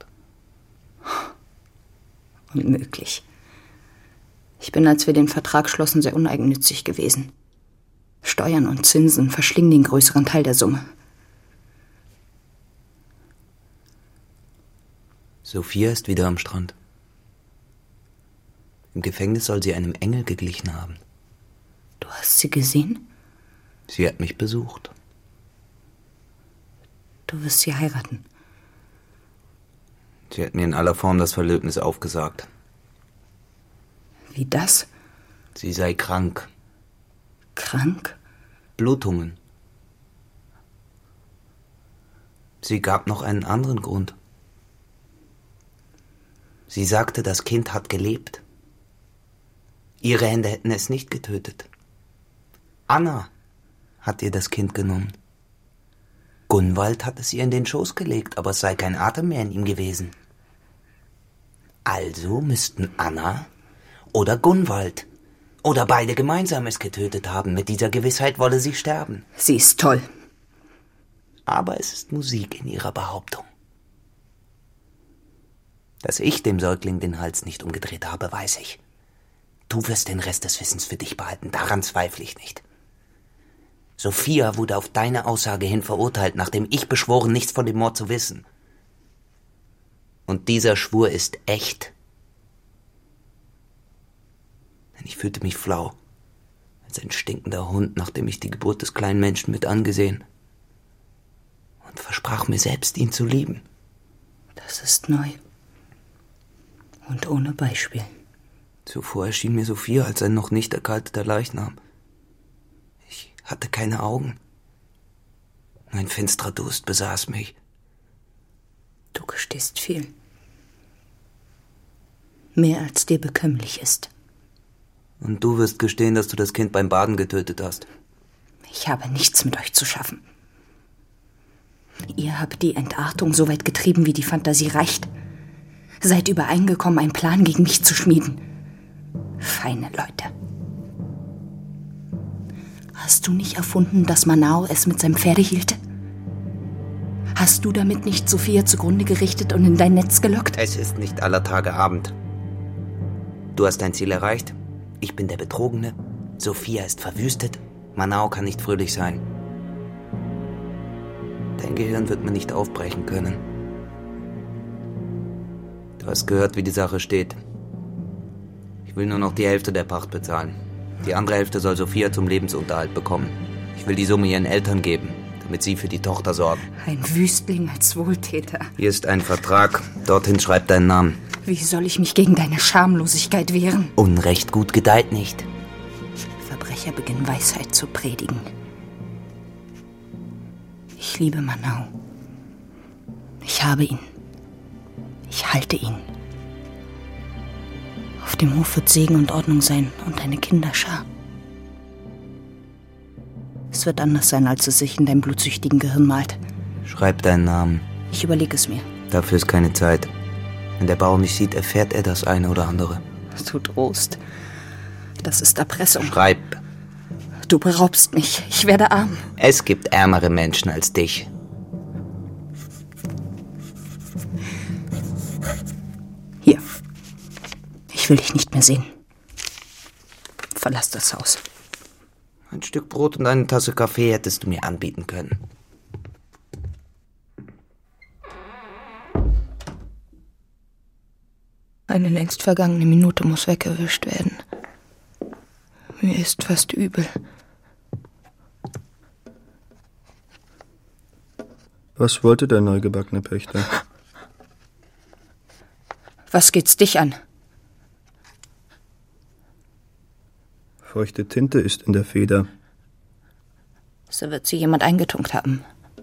Unmöglich. Ich bin, als wir den Vertrag schlossen, sehr uneigennützig gewesen. Steuern und Zinsen verschlingen den größeren Teil der Summe. Sophia ist wieder am Strand. Im Gefängnis soll sie einem Engel geglichen haben. Du hast sie gesehen? Sie hat mich besucht. Du wirst sie heiraten. Sie hat mir in aller Form das Verlöbnis aufgesagt. Wie das? Sie sei krank. Krank? Blutungen. Sie gab noch einen anderen Grund. Sie sagte, das Kind hat gelebt. Ihre Hände hätten es nicht getötet. Anna hat ihr das Kind genommen. Gunwald hat es ihr in den Schoß gelegt, aber es sei kein Atem mehr in ihm gewesen. Also müssten Anna oder Gunwald oder beide gemeinsam es getötet haben. Mit dieser Gewissheit wolle sie sterben. Sie ist toll. Aber es ist Musik in ihrer Behauptung. Dass ich dem Säugling den Hals nicht umgedreht habe, weiß ich. Du wirst den Rest des Wissens für dich behalten, daran zweifle ich nicht. Sophia wurde auf deine Aussage hin verurteilt, nachdem ich beschworen, nichts von dem Mord zu wissen. Und dieser Schwur ist echt. Denn ich fühlte mich flau, als ein stinkender Hund, nachdem ich die Geburt des kleinen Menschen mit angesehen und versprach mir selbst, ihn zu lieben. Das ist neu. Und ohne Beispiel. Zuvor erschien mir Sophia als ein noch nicht erkalteter Leichnam. Ich hatte keine Augen. Ein finsterer Durst besaß mich. Du gestehst viel. Mehr als dir bekömmlich ist. Und du wirst gestehen, dass du das Kind beim Baden getötet hast. Ich habe nichts mit euch zu schaffen. Ihr habt die Entartung so weit getrieben, wie die Fantasie reicht. Seid übereingekommen, einen Plan gegen mich zu schmieden. Feine Leute. Hast du nicht erfunden, dass Manao es mit seinem Pferde hielte? Hast du damit nicht Sophia zugrunde gerichtet und in dein Netz gelockt? Es ist nicht aller Tage Abend. Du hast dein Ziel erreicht. Ich bin der Betrogene. Sophia ist verwüstet. Manao kann nicht fröhlich sein. Dein Gehirn wird mir nicht aufbrechen können. Du hast gehört, wie die Sache steht. Ich will nur noch die Hälfte der Pacht bezahlen. Die andere Hälfte soll Sophia zum Lebensunterhalt bekommen. Ich will die Summe ihren Eltern geben, damit sie für die Tochter sorgen. Ein Wüstling als Wohltäter. Hier ist ein Vertrag. Dorthin schreib deinen Namen. Wie soll ich mich gegen deine Schamlosigkeit wehren? Unrecht gut gedeiht nicht. Verbrecher beginnen Weisheit zu predigen. Ich liebe Manao. Ich habe ihn. Ich halte ihn. Auf dem Hof wird Segen und Ordnung sein und eine Kinderschar. Es wird anders sein, als es sich in deinem blutsüchtigen Gehirn malt. Schreib deinen Namen. Ich überlege es mir. Dafür ist keine Zeit. Wenn der Bauer mich sieht, erfährt er das eine oder andere. Du drohst. Das ist Erpressung. Schreib. Du beraubst mich. Ich werde arm. Es gibt ärmere Menschen als dich. Hier. Ich will dich nicht mehr sehen. Verlass das Haus. Ein Stück Brot und eine Tasse Kaffee hättest du mir anbieten können. Eine längst vergangene Minute muss weggewischt werden. Mir ist fast übel. Was wollte der neugebackene Pächter? Was geht's dich an? Feuchte Tinte ist in der Feder. So wird sie jemand eingetunkt haben.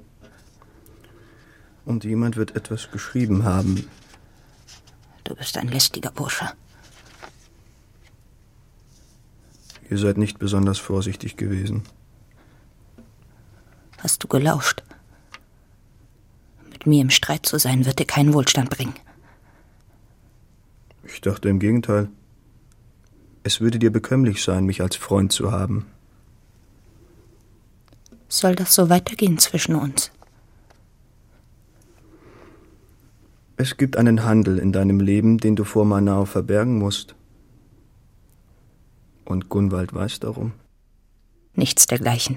Und jemand wird etwas geschrieben haben. Du bist ein lästiger Bursche. Ihr seid nicht besonders vorsichtig gewesen. Hast du gelauscht? Mit mir im Streit zu sein, wird dir keinen Wohlstand bringen. Ich dachte im Gegenteil. Es würde dir bekömmlich sein, mich als Freund zu haben. Soll das so weitergehen zwischen uns? Es gibt einen Handel in deinem Leben, den du vor Manao verbergen musst. Und Gunwald weiß darum. Nichts dergleichen.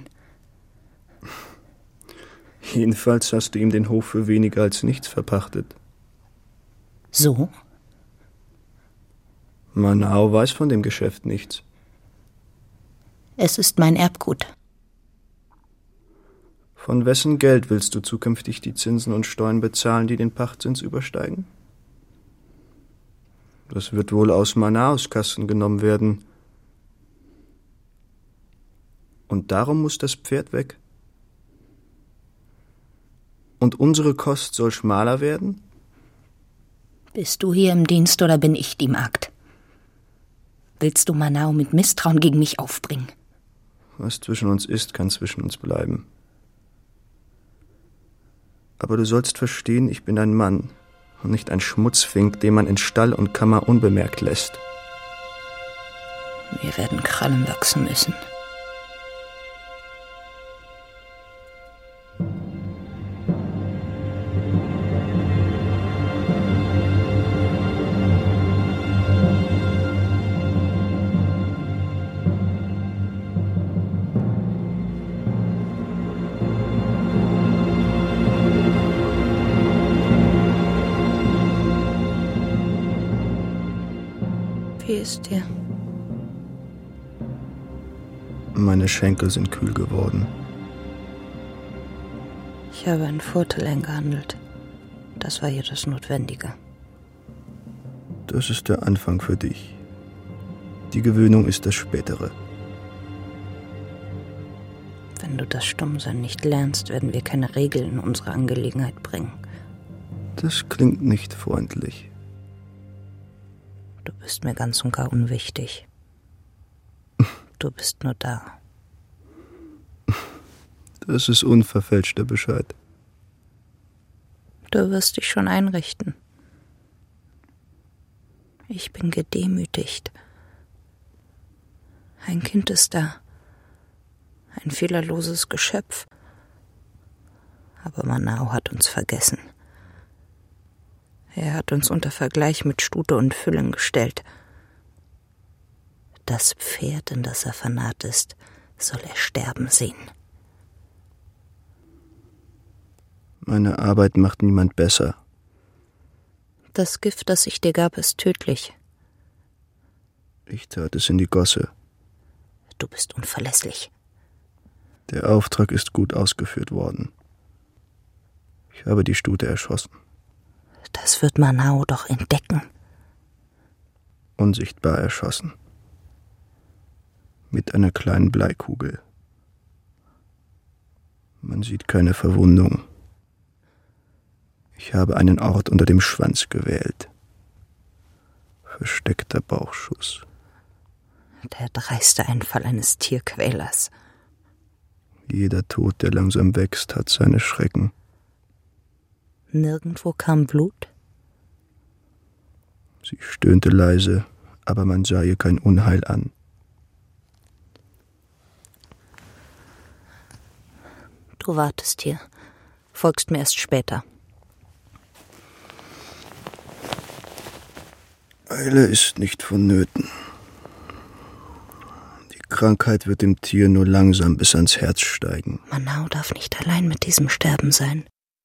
Jedenfalls hast du ihm den Hof für weniger als nichts verpachtet. So? Manao weiß von dem Geschäft nichts. Es ist mein Erbgut. Von wessen Geld willst du zukünftig die Zinsen und Steuern bezahlen, die den Pachtzins übersteigen? Das wird wohl aus Manaos Kassen genommen werden. Und darum muss das Pferd weg. Und unsere Kost soll schmaler werden? Bist du hier im Dienst oder bin ich die Magd? Willst du Manau mit Misstrauen gegen mich aufbringen? Was zwischen uns ist, kann zwischen uns bleiben. Aber du sollst verstehen, ich bin ein Mann und nicht ein Schmutzfink, den man in Stall und Kammer unbemerkt lässt. Wir werden Krallen wachsen müssen. Wie ist dir? Meine Schenkel sind kühl geworden. Ich habe einen Vorteil eingehandelt. Das war hier das Notwendige. Das ist der Anfang für dich. Die Gewöhnung ist das Spätere. Wenn du das Stummsein nicht lernst, werden wir keine Regeln in unsere Angelegenheit bringen. Das klingt nicht freundlich. Du bist mir ganz und gar unwichtig. Du bist nur da. Das ist unverfälschter Bescheid. Du wirst dich schon einrichten. Ich bin gedemütigt. Ein Kind ist da. Ein fehlerloses Geschöpf. Aber Manau hat uns vergessen. Er hat uns unter Vergleich mit Stute und Füllen gestellt. Das Pferd, in das er vernarrt ist, soll er sterben sehen. Meine Arbeit macht niemand besser. Das Gift, das ich dir gab, ist tödlich. Ich tat es in die Gosse. Du bist unverlässlich. Der Auftrag ist gut ausgeführt worden. Ich habe die Stute erschossen. Das wird Manau doch entdecken. Unsichtbar erschossen. Mit einer kleinen Bleikugel. Man sieht keine Verwundung. Ich habe einen Ort unter dem Schwanz gewählt. Versteckter Bauchschuss. Der dreiste Einfall eines Tierquälers. Jeder Tod, der langsam wächst, hat seine Schrecken. Nirgendwo kam Blut? Sie stöhnte leise, aber man sah ihr kein Unheil an. Du wartest hier, folgst mir erst später. Eile ist nicht vonnöten. Die Krankheit wird dem Tier nur langsam bis ans Herz steigen. Manau darf nicht allein mit diesem Sterben sein.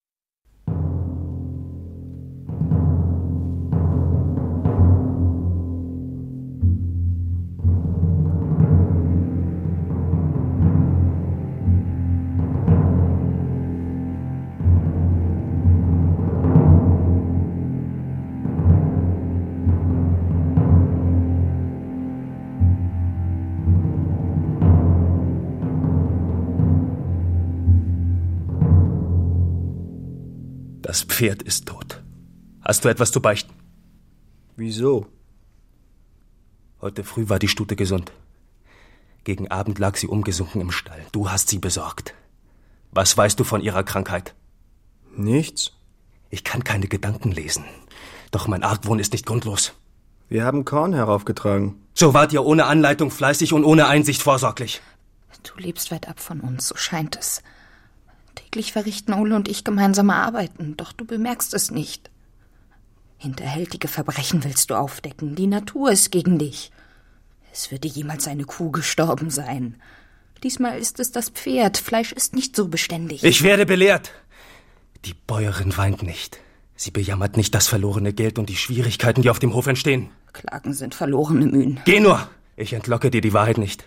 Das Pferd ist tot. Hast du etwas zu beichten? Wieso? Heute früh war die Stute gesund. Gegen Abend lag sie umgesunken im Stall. Du hast sie besorgt. Was weißt du von ihrer Krankheit? Nichts. Ich kann keine Gedanken lesen. Doch mein Argwohn ist nicht grundlos. Wir haben Korn heraufgetragen. So wart ihr ohne Anleitung fleißig und ohne Einsicht vorsorglich. Du lebst weit ab von uns, so scheint es. Täglich verrichten Ole und ich gemeinsame Arbeiten, doch du bemerkst es nicht. Hinterhältige Verbrechen willst du aufdecken. Die Natur ist gegen dich. Es würde jemals eine Kuh gestorben sein. Diesmal ist es das Pferd. Fleisch ist nicht so beständig. Ich werde belehrt. Die Bäuerin weint nicht. Sie bejammert nicht das verlorene Geld und die Schwierigkeiten, die auf dem Hof entstehen. Klagen sind verlorene Mühen. Geh nur! Ich entlocke dir die Wahrheit nicht.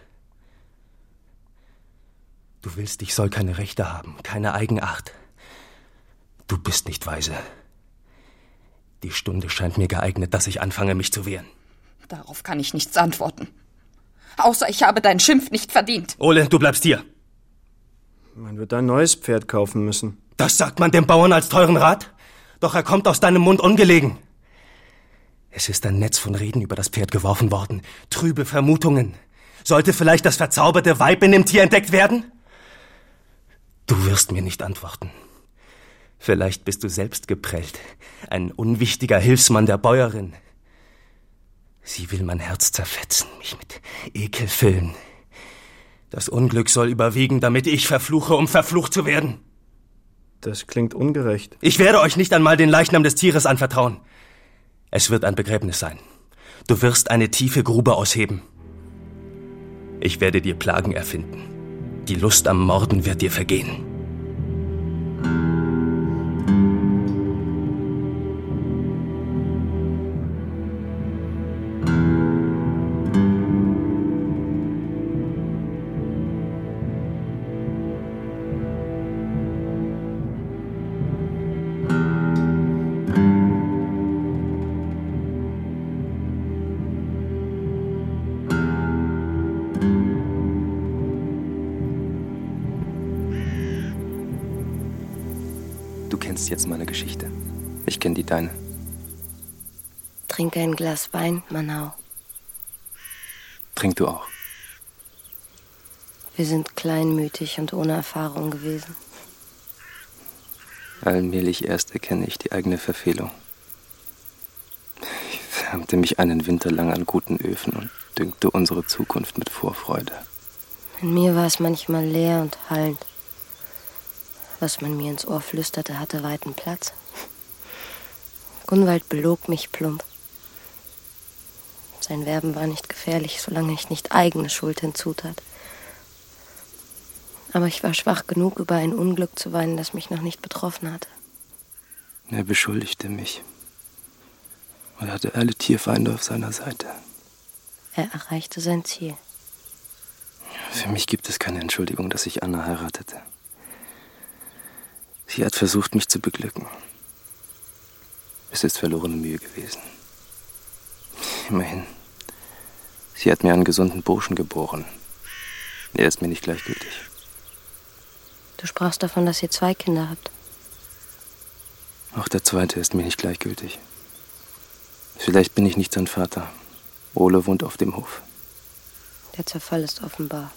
Du willst, ich soll keine Rechte haben, keine Eigenart. Du bist nicht weise. Die Stunde scheint mir geeignet, dass ich anfange, mich zu wehren. Darauf kann ich nichts antworten. Außer ich habe deinen Schimpf nicht verdient. Ole, du bleibst hier. Man wird ein neues Pferd kaufen müssen. Das sagt man dem Bauern als teuren Rat? Doch er kommt aus deinem Mund ungelegen. Es ist ein Netz von Reden über das Pferd geworfen worden. Trübe Vermutungen. Sollte vielleicht das verzauberte Weib in dem Tier entdeckt werden? Du wirst mir nicht antworten. Vielleicht bist du selbst geprellt. Ein unwichtiger Hilfsmann der Bäuerin. Sie will mein Herz zerfetzen, mich mit Ekel füllen. Das Unglück soll überwiegen, damit ich verfluche, um verflucht zu werden. Das klingt ungerecht. Ich werde euch nicht einmal den Leichnam des Tieres anvertrauen. Es wird ein Begräbnis sein. Du wirst eine tiefe Grube ausheben. Ich werde dir Plagen erfinden. Die Lust am Morden wird dir vergehen. Jetzt meine Geschichte. Ich kenne die deine. Trinke ein Glas Wein, Manau. Trink du auch. Wir sind kleinmütig und ohne Erfahrung gewesen. Allmählich erst erkenne ich die eigene Verfehlung. Ich wärmte mich einen Winter lang an guten Öfen und dünkte unsere Zukunft mit Vorfreude. In mir war es manchmal leer und hallend. Was man mir ins Ohr flüsterte, hatte weiten Platz. Gunwald belog mich plump. Sein Werben war nicht gefährlich, solange ich nicht eigene Schuld hinzutat. Aber ich war schwach genug, über ein Unglück zu weinen, das mich noch nicht betroffen hatte. Er beschuldigte mich und hatte alle Tierfeinde auf seiner Seite. Er erreichte sein Ziel. Für mich gibt es keine Entschuldigung, dass ich Anna heiratete. Sie hat versucht, mich zu beglücken. Es ist verlorene Mühe gewesen. Immerhin. Sie hat mir einen gesunden Burschen geboren. Er ist mir nicht gleichgültig. Du sprachst davon, dass ihr zwei Kinder habt. Auch der zweite ist mir nicht gleichgültig. Vielleicht bin ich nicht sein Vater. Ole wohnt auf dem Hof. Der Zerfall ist offenbar.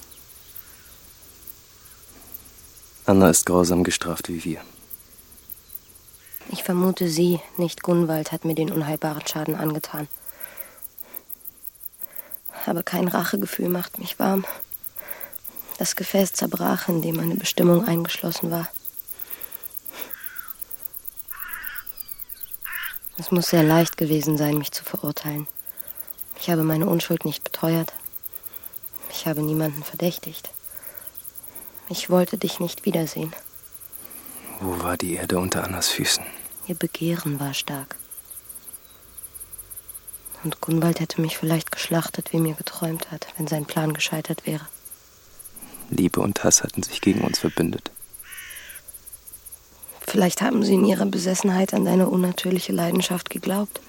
Anna ist grausam gestraft wie wir. Ich vermute, sie, nicht Gunwald, hat mir den unheilbaren Schaden angetan. Aber kein Rachegefühl macht mich warm. Das Gefäß zerbrach, in dem meine Bestimmung eingeschlossen war. Es muss sehr leicht gewesen sein, mich zu verurteilen. Ich habe meine Unschuld nicht beteuert. Ich habe niemanden verdächtigt. Ich wollte dich nicht wiedersehen. Wo war die Erde unter Annas Füßen? Ihr Begehren war stark. Und Gunwald hätte mich vielleicht geschlachtet, wie mir geträumt hat, wenn sein Plan gescheitert wäre. Liebe und Hass hatten sich gegen uns verbündet. Vielleicht haben sie in ihrer Besessenheit an deine unnatürliche Leidenschaft geglaubt.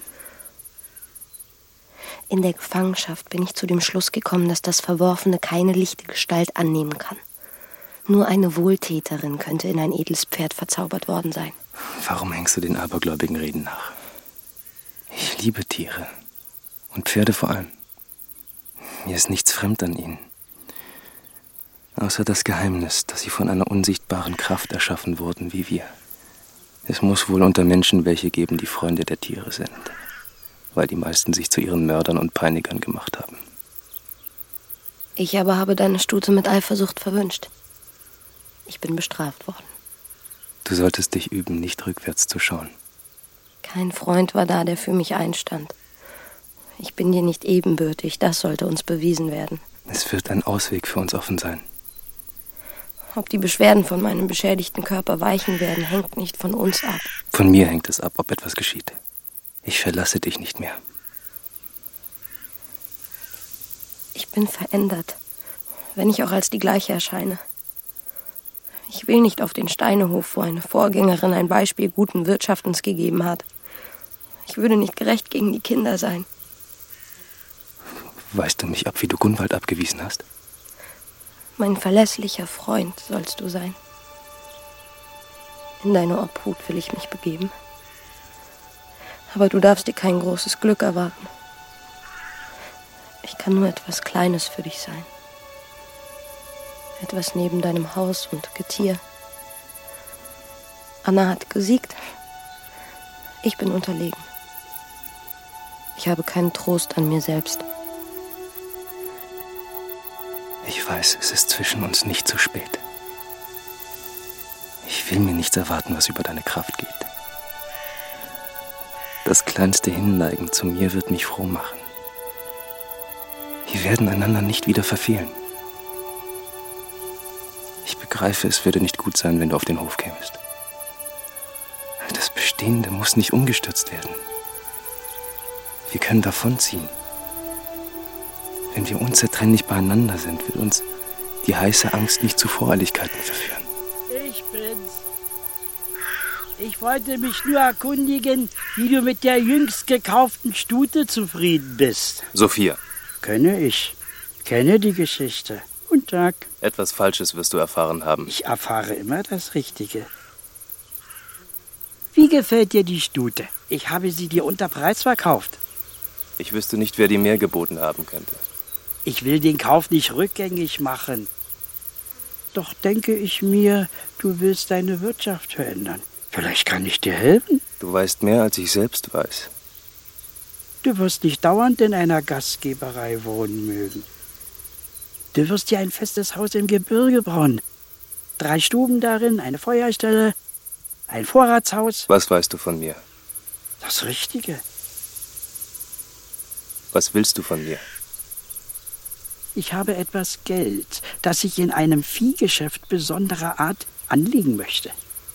In der Gefangenschaft bin ich zu dem Schluss gekommen, dass das Verworfene keine lichte Gestalt annehmen kann. Nur eine Wohltäterin könnte in ein edles Pferd verzaubert worden sein. Warum hängst du den abergläubigen Reden nach? Ich liebe Tiere. Und Pferde vor allem. Mir ist nichts fremd an ihnen. Außer das Geheimnis, dass sie von einer unsichtbaren Kraft erschaffen wurden, wie wir. Es muss wohl unter Menschen welche geben, die Freunde der Tiere sind. Weil die meisten sich zu ihren Mördern und Peinigern gemacht haben. Ich aber habe deine Stute mit Eifersucht verwünscht. Ich bin bestraft worden. Du solltest dich üben, nicht rückwärts zu schauen. Kein Freund war da, der für mich einstand. Ich bin dir nicht ebenbürtig, das sollte uns bewiesen werden. Es wird ein Ausweg für uns offen sein. Ob die Beschwerden von meinem beschädigten Körper weichen werden, hängt nicht von uns ab. Von mir hängt es ab, ob etwas geschieht. Ich verlasse dich nicht mehr. Ich bin verändert, wenn ich auch als die Gleiche erscheine. Ich will nicht auf den Steinehof, wo eine Vorgängerin ein Beispiel guten Wirtschaftens gegeben hat. Ich würde nicht gerecht gegen die Kinder sein. Weißt du mich ab, wie du Gunwald abgewiesen hast? Mein verlässlicher Freund sollst du sein. In deine Obhut will ich mich begeben. Aber du darfst dir kein großes Glück erwarten. Ich kann nur etwas Kleines für dich sein. Etwas neben deinem Haus und Getier. Anna hat gesiegt. Ich bin unterlegen. Ich habe keinen Trost an mir selbst. Ich weiß, es ist zwischen uns nicht zu spät. Ich will mir nichts erwarten, was über deine Kraft geht. Das kleinste Hinneigen zu mir wird mich froh machen. Wir werden einander nicht wieder verfehlen. Ich begreife, es würde nicht gut sein, wenn du auf den Hof kämest. Das Bestehende muss nicht umgestürzt werden. Wir können davonziehen. Wenn wir unzertrennlich beieinander sind, wird uns die heiße Angst nicht zu Voreiligkeiten verführen. Ich bin's. Ich wollte mich nur erkundigen, wie du mit der jüngst gekauften Stute zufrieden bist. Sophia. Kenne ich. Kenne die Geschichte. Guten Tag. Etwas Falsches wirst du erfahren haben. Ich erfahre immer das Richtige. Wie gefällt dir die Stute? Ich habe sie dir unter Preis verkauft. Ich wüsste nicht, wer die mehr geboten haben könnte. Ich will den Kauf nicht rückgängig machen. Doch denke ich mir, du willst deine Wirtschaft verändern. Vielleicht kann ich dir helfen. Du weißt mehr, als ich selbst weiß. Du wirst nicht dauernd in einer Gastgeberei wohnen mögen. Du wirst dir ein festes Haus im Gebirge bauen. Drei Stuben darin, eine Feuerstelle, ein Vorratshaus. Was weißt du von mir? Das Richtige. Was willst du von mir? Ich habe etwas Geld, das ich in einem Viehgeschäft besonderer Art anlegen möchte.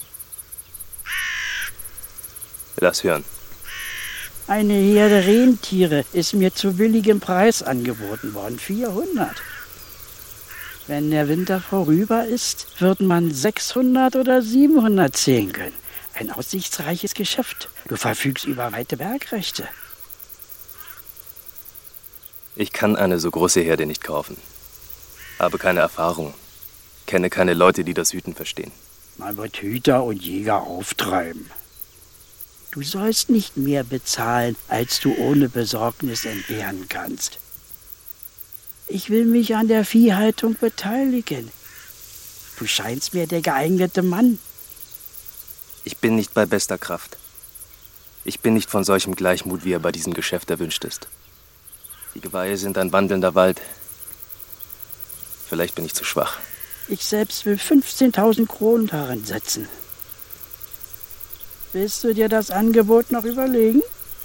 Lass hören. Eine Herde Rentiere ist mir zu billigem Preis angeboten worden. vierhundert. Wenn der Winter vorüber ist, wird man sechshundert oder siebenhundert zählen können. Ein aussichtsreiches Geschäft. Du verfügst über weite Bergrechte. Ich kann eine so große Herde nicht kaufen. Habe keine Erfahrung. Kenne keine Leute, die das Hüten verstehen. Man wird Hüter und Jäger auftreiben. Du sollst nicht mehr bezahlen, als du ohne Besorgnis entbehren kannst. Ich will mich an der Viehhaltung beteiligen. Du scheinst mir der geeignete Mann. Ich bin nicht bei bester Kraft. Ich bin nicht von solchem Gleichmut, wie er bei diesem Geschäft erwünscht ist. Die Geweihe sind ein wandelnder Wald. Vielleicht bin ich zu schwach. Ich selbst will fünfzehntausend Kronen darin setzen. Willst du dir das Angebot noch überlegen?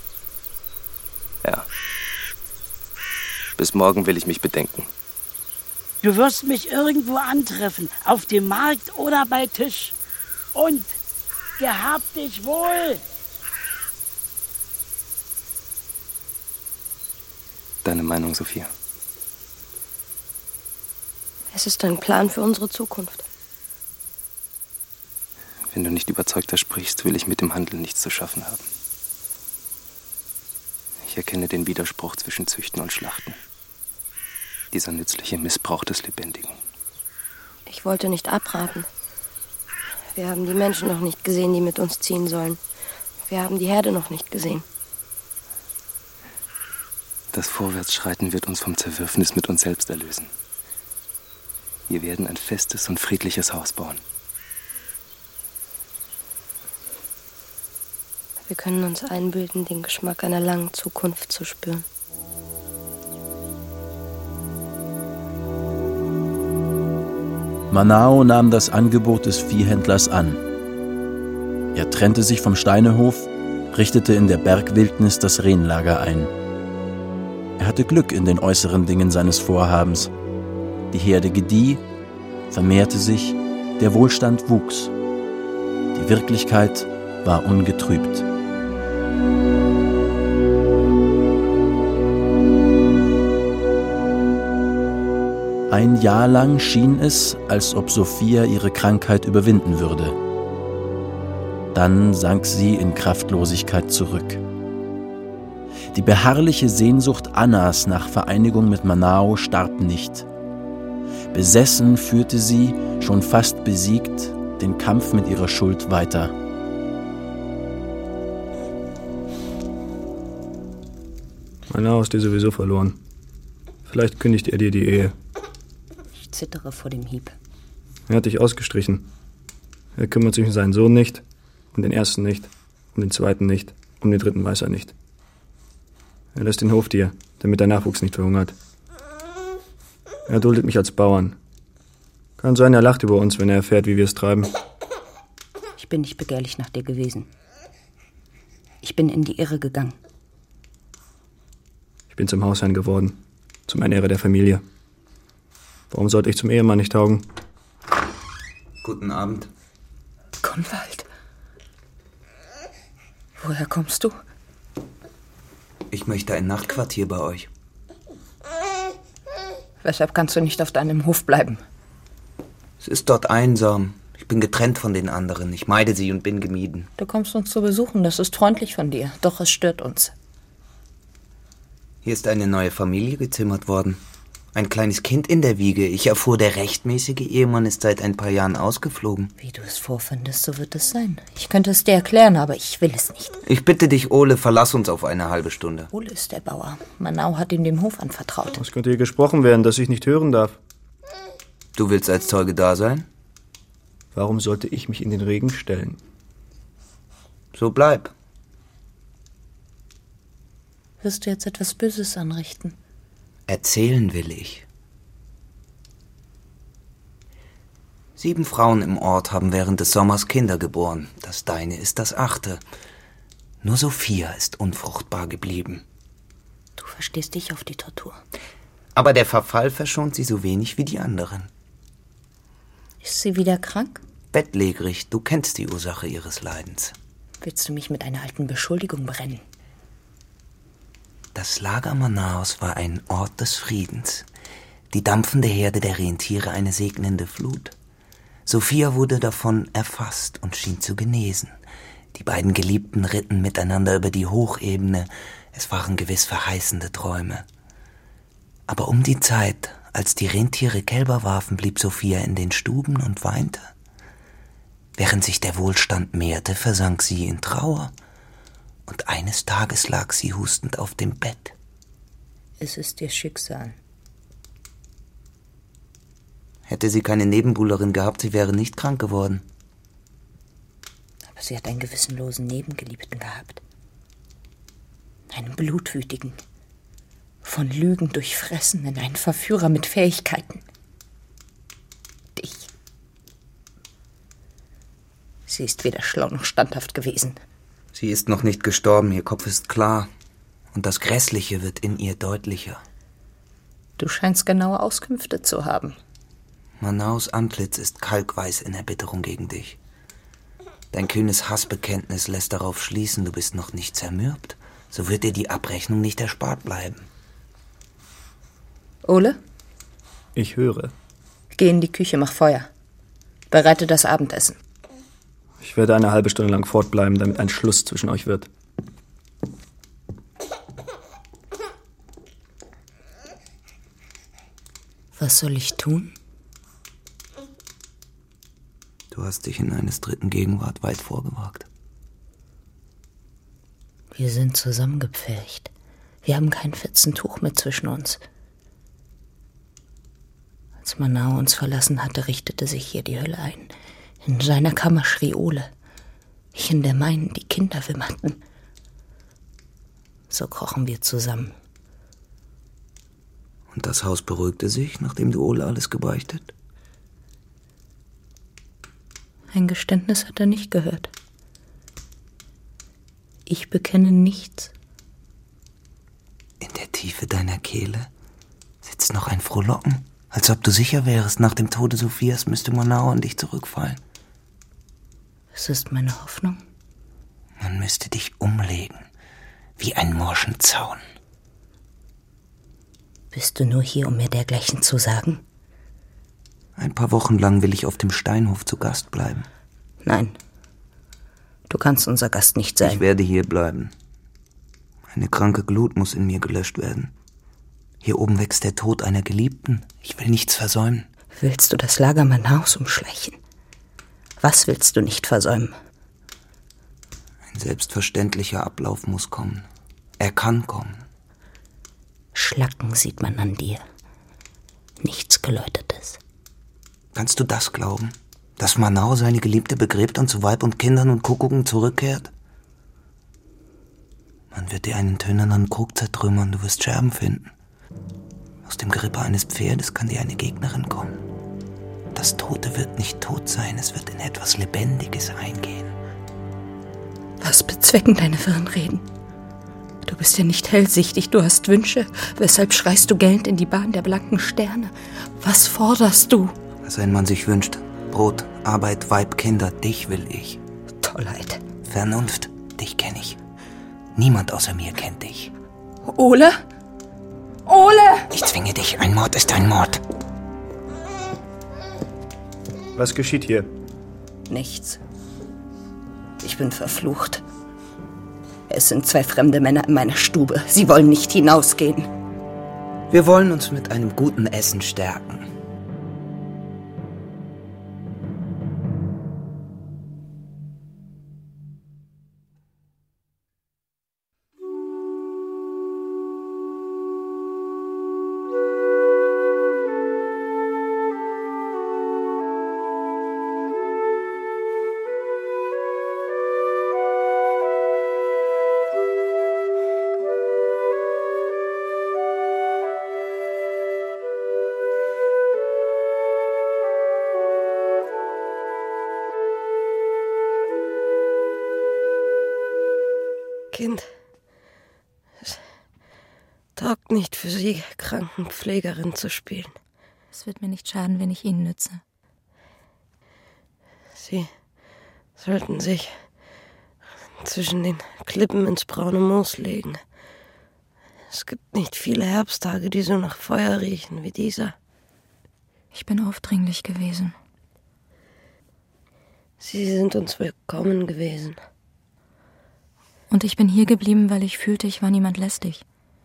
Ja. Bis morgen will ich mich bedenken. Du wirst mich irgendwo antreffen, auf dem Markt oder bei Tisch. Und gehab dich wohl! Deine Meinung, Sophia? Es ist ein Plan für unsere Zukunft. Wenn du nicht überzeugter sprichst, will ich mit dem Handeln nichts zu schaffen haben. Ich erkenne den Widerspruch zwischen Züchten und Schlachten. Dieser nützliche Missbrauch des Lebendigen. Ich wollte nicht abraten. Wir haben die Menschen noch nicht gesehen, die mit uns ziehen sollen. Wir haben die Herde noch nicht gesehen. Das Vorwärtsschreiten wird uns vom Zerwürfnis mit uns selbst erlösen. Wir werden ein festes und friedliches Haus bauen. Wir können uns einbilden, den Geschmack einer langen Zukunft zu spüren. Manao nahm das Angebot des Viehhändlers an. Er trennte sich vom Steinehof, richtete in der Bergwildnis das Rehenlager ein. Er hatte Glück in den äußeren Dingen seines Vorhabens. Die Herde gedieh, vermehrte sich, der Wohlstand wuchs. Die Wirklichkeit war ungetrübt. Ein Jahr lang schien es, als ob Sophia ihre Krankheit überwinden würde. Dann sank sie in Kraftlosigkeit zurück. Die beharrliche Sehnsucht Annas nach Vereinigung mit Manao starb nicht. Besessen führte sie, schon fast besiegt, den Kampf mit ihrer Schuld weiter. Manau ist dir sowieso verloren. Vielleicht kündigt er dir die Ehe. Ich zittere vor dem Hieb. Er hat dich ausgestrichen. Er kümmert sich um seinen Sohn nicht, um den ersten nicht, um den zweiten nicht, um den dritten weiß er nicht. Er lässt den Hof dir, damit der Nachwuchs nicht verhungert. Er duldet mich als Bauern. Kann sein, er lacht über uns, wenn er erfährt, wie wir es treiben. Ich bin nicht begehrlich nach dir gewesen. Ich bin in die Irre gegangen. Ich bin zum Hausherrn geworden, zum Ernährer der Familie. Warum sollte ich zum Ehemann nicht taugen? Guten Abend. Gunwald. Woher kommst du? Ich möchte ein Nachtquartier bei euch. Weshalb kannst du nicht auf deinem Hof bleiben? Es ist dort einsam. Ich bin getrennt von den anderen. Ich meide sie und bin gemieden. Du kommst uns zu besuchen, das ist freundlich von dir. Doch es stört uns. Hier ist eine neue Familie gezimmert worden. Ein kleines Kind in der Wiege. Ich erfuhr, der rechtmäßige Ehemann ist seit ein paar Jahren ausgeflogen. Wie du es vorfindest, so wird es sein. Ich könnte es dir erklären, aber ich will es nicht. Ich bitte dich, Ole, verlass uns auf eine halbe Stunde. Ole ist der Bauer. Manau hat ihm den Hof anvertraut. Was könnte hier gesprochen werden, das ich nicht hören darf? Du willst als Zeuge da sein? Warum sollte ich mich in den Regen stellen? So bleib. Wirst du jetzt etwas Böses anrichten? Erzählen will ich. Sieben Frauen im Ort haben während des Sommers Kinder geboren. Das deine ist das achte. Nur Sophia ist unfruchtbar geblieben. Du verstehst dich auf die Tortur. Aber der Verfall verschont sie so wenig wie die anderen. Ist sie wieder krank? Bettlägerig, du kennst die Ursache ihres Leidens. Willst du mich mit einer alten Beschuldigung brennen? Das Lager Manaus war ein Ort des Friedens. Die dampfende Herde der Rentiere eine segnende Flut. Sophia wurde davon erfasst und schien zu genesen. Die beiden Geliebten ritten miteinander über die Hochebene. Es waren gewiss verheißende Träume. Aber um die Zeit, als die Rentiere Kälber warfen, blieb Sophia in den Stuben und weinte. Während sich der Wohlstand mehrte, versank sie in Trauer. Und eines Tages lag sie hustend auf dem Bett. Es ist ihr Schicksal. Hätte sie keine Nebenbuhlerin gehabt, sie wäre nicht krank geworden. Aber sie hat einen gewissenlosen Nebengeliebten gehabt. Einen blutwütigen, von Lügen durchfressenen, einen Verführer mit Fähigkeiten. Dich. Sie ist weder schlau noch standhaft gewesen. Sie ist noch nicht gestorben, ihr Kopf ist klar. Und das Grässliche wird in ihr deutlicher. Du scheinst genaue Auskünfte zu haben. Manaus Antlitz ist kalkweiß in Erbitterung gegen dich. Dein kühnes Hassbekenntnis lässt darauf schließen, du bist noch nicht zermürbt. So wird dir die Abrechnung nicht erspart bleiben. Ole? Ich höre. Geh in die Küche, mach Feuer. Bereite das Abendessen. Ich werde eine halbe Stunde lang fortbleiben, damit ein Schluss zwischen euch wird. Was soll ich tun? Du hast dich in eines Dritten Gegenwart weit vorgewagt. Wir sind zusammengepfercht. Wir haben kein Fetzentuch mehr zwischen uns. Als Manau uns verlassen hatte, richtete sich hier die Hölle ein. In seiner Kammer schrie Ole. Ich in der meinen, die Kinder wimmerten. So krochen wir zusammen. Und das Haus beruhigte sich, nachdem du Ole alles gebeichtet? Ein Geständnis hat er nicht gehört. Ich bekenne nichts. In der Tiefe deiner Kehle sitzt noch ein Frohlocken, als ob du sicher wärest, nach dem Tode Sophias müsste Manau an dich zurückfallen. Was ist meine Hoffnung? Man müsste dich umlegen, wie einen morschen Zaun. Bist du nur hier, um mir dergleichen zu sagen? Ein paar Wochen lang will ich auf dem Steinhof zu Gast bleiben. Nein, du kannst unser Gast nicht sein. Ich werde hier bleiben. Eine kranke Glut muss in mir gelöscht werden. Hier oben wächst der Tod einer Geliebten. Ich will nichts versäumen. Willst du das Lager Manaus umschleichen? Was willst du nicht versäumen? Ein selbstverständlicher Ablauf muss kommen. Er kann kommen. Schlacken sieht man an dir. Nichts Geläutertes. Kannst du das glauben? Dass Manau seine Geliebte begräbt und zu Weib und Kindern und Kuckucken zurückkehrt? Man wird dir einen tönernen Krug zertrümmern, du wirst Scherben finden. Aus dem Gerippe eines Pferdes kann dir eine Gegnerin kommen. Das Tote wird nicht tot sein, es wird in etwas Lebendiges eingehen. Was bezwecken deine wirren Reden? Du bist ja nicht hellsichtig, du hast Wünsche. Weshalb schreist du gellend in die Bahn der blanken Sterne? Was forderst du? Was ein Mann sich wünscht. Brot, Arbeit, Weib, Kinder, dich will ich. Tollheit. Vernunft, dich kenne ich. Niemand außer mir kennt dich. Ole? Ole! Ich zwinge dich, ein Mord ist ein Mord. Was geschieht hier? Nichts. Ich bin verflucht. Es sind zwei fremde Männer in meiner Stube. Sie wollen nicht hinausgehen. Wir wollen uns mit einem guten Essen stärken. Kind, es taugt nicht für Sie, Krankenpflegerin zu spielen. Es wird mir nicht schaden, wenn ich Ihnen nütze. Sie sollten sich zwischen den Klippen ins braune Moos legen. Es gibt nicht viele Herbsttage, die so nach Feuer riechen wie dieser. Ich bin aufdringlich gewesen. Sie sind uns willkommen gewesen. Und ich bin hier geblieben, weil ich fühlte, ich war niemand lästig.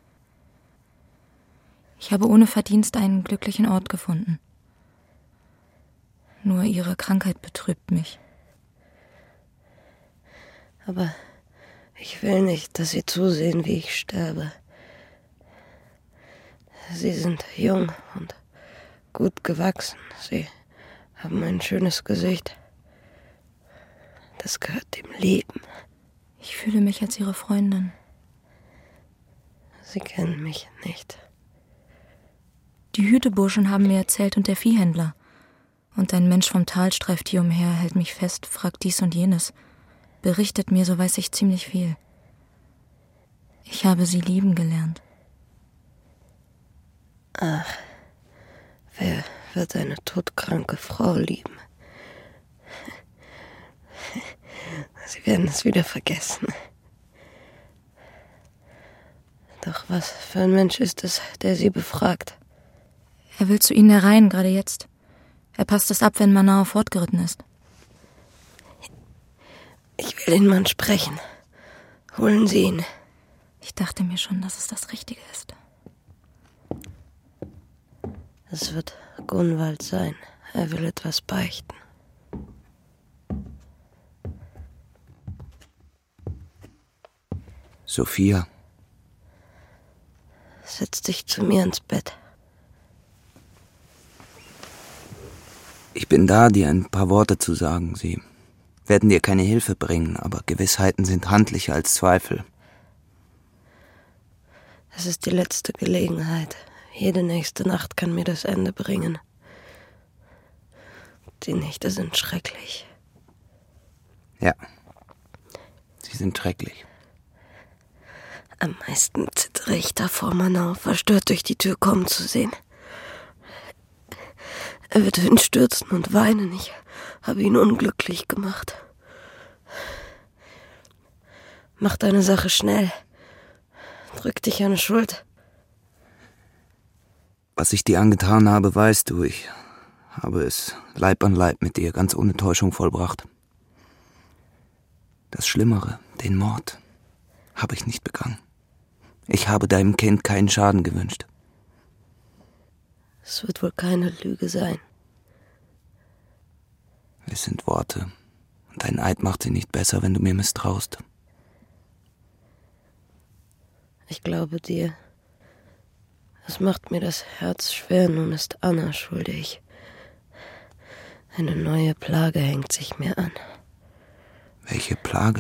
Ich habe ohne Verdienst einen glücklichen Ort gefunden. Nur ihre Krankheit betrübt mich. Aber ich will nicht, dass Sie zusehen, wie ich sterbe. Sie sind jung und gut gewachsen. Sie haben ein schönes Gesicht. Das gehört dem Leben. Ich fühle mich als Ihre Freundin. Sie kennen mich nicht. Die Hüteburschen haben mir erzählt und der Viehhändler. Und ein Mensch vom Tal streift hier umher, hält mich fest, fragt dies und jenes. Berichtet mir, so weiß ich ziemlich viel. Ich habe Sie lieben gelernt. Ach, wer wird eine todkranke Frau lieben? Sie werden es wieder vergessen. Doch was für ein Mensch ist es, der Sie befragt? Er will zu Ihnen herein, gerade jetzt. Er passt es ab, wenn Manau fortgeritten ist. Ich will den Mann sprechen. Holen Sie ihn. Ich dachte mir schon, dass es das Richtige ist. Es wird Gunwald sein. Er will etwas beichten. Sophia. Setz dich zu mir ins Bett. Ich bin da, dir ein paar Worte zu sagen. Sie werden dir keine Hilfe bringen, aber Gewissheiten sind handlicher als Zweifel. Es ist die letzte Gelegenheit. Jede nächste Nacht kann mir das Ende bringen. Die Nächte sind schrecklich. Ja, sie sind schrecklich. Am meisten zittere ich davor, Manau verstört durch die Tür kommen zu sehen. Er wird hinstürzen und weinen. Ich habe ihn unglücklich gemacht. Mach deine Sache schnell. Drück dich an die Schuld. Was ich dir angetan habe, weißt du, ich habe es Leib an Leib mit dir ganz ohne Täuschung vollbracht. Das Schlimmere, den Mord, habe ich nicht begangen. Ich habe deinem Kind keinen Schaden gewünscht. Es wird wohl keine Lüge sein. Es sind Worte, und dein Eid macht sie nicht besser, wenn du mir misstraust. Ich glaube dir. Es macht mir das Herz schwer, nun ist Anna schuldig. Eine neue Plage hängt sich mir an. Welche Plage?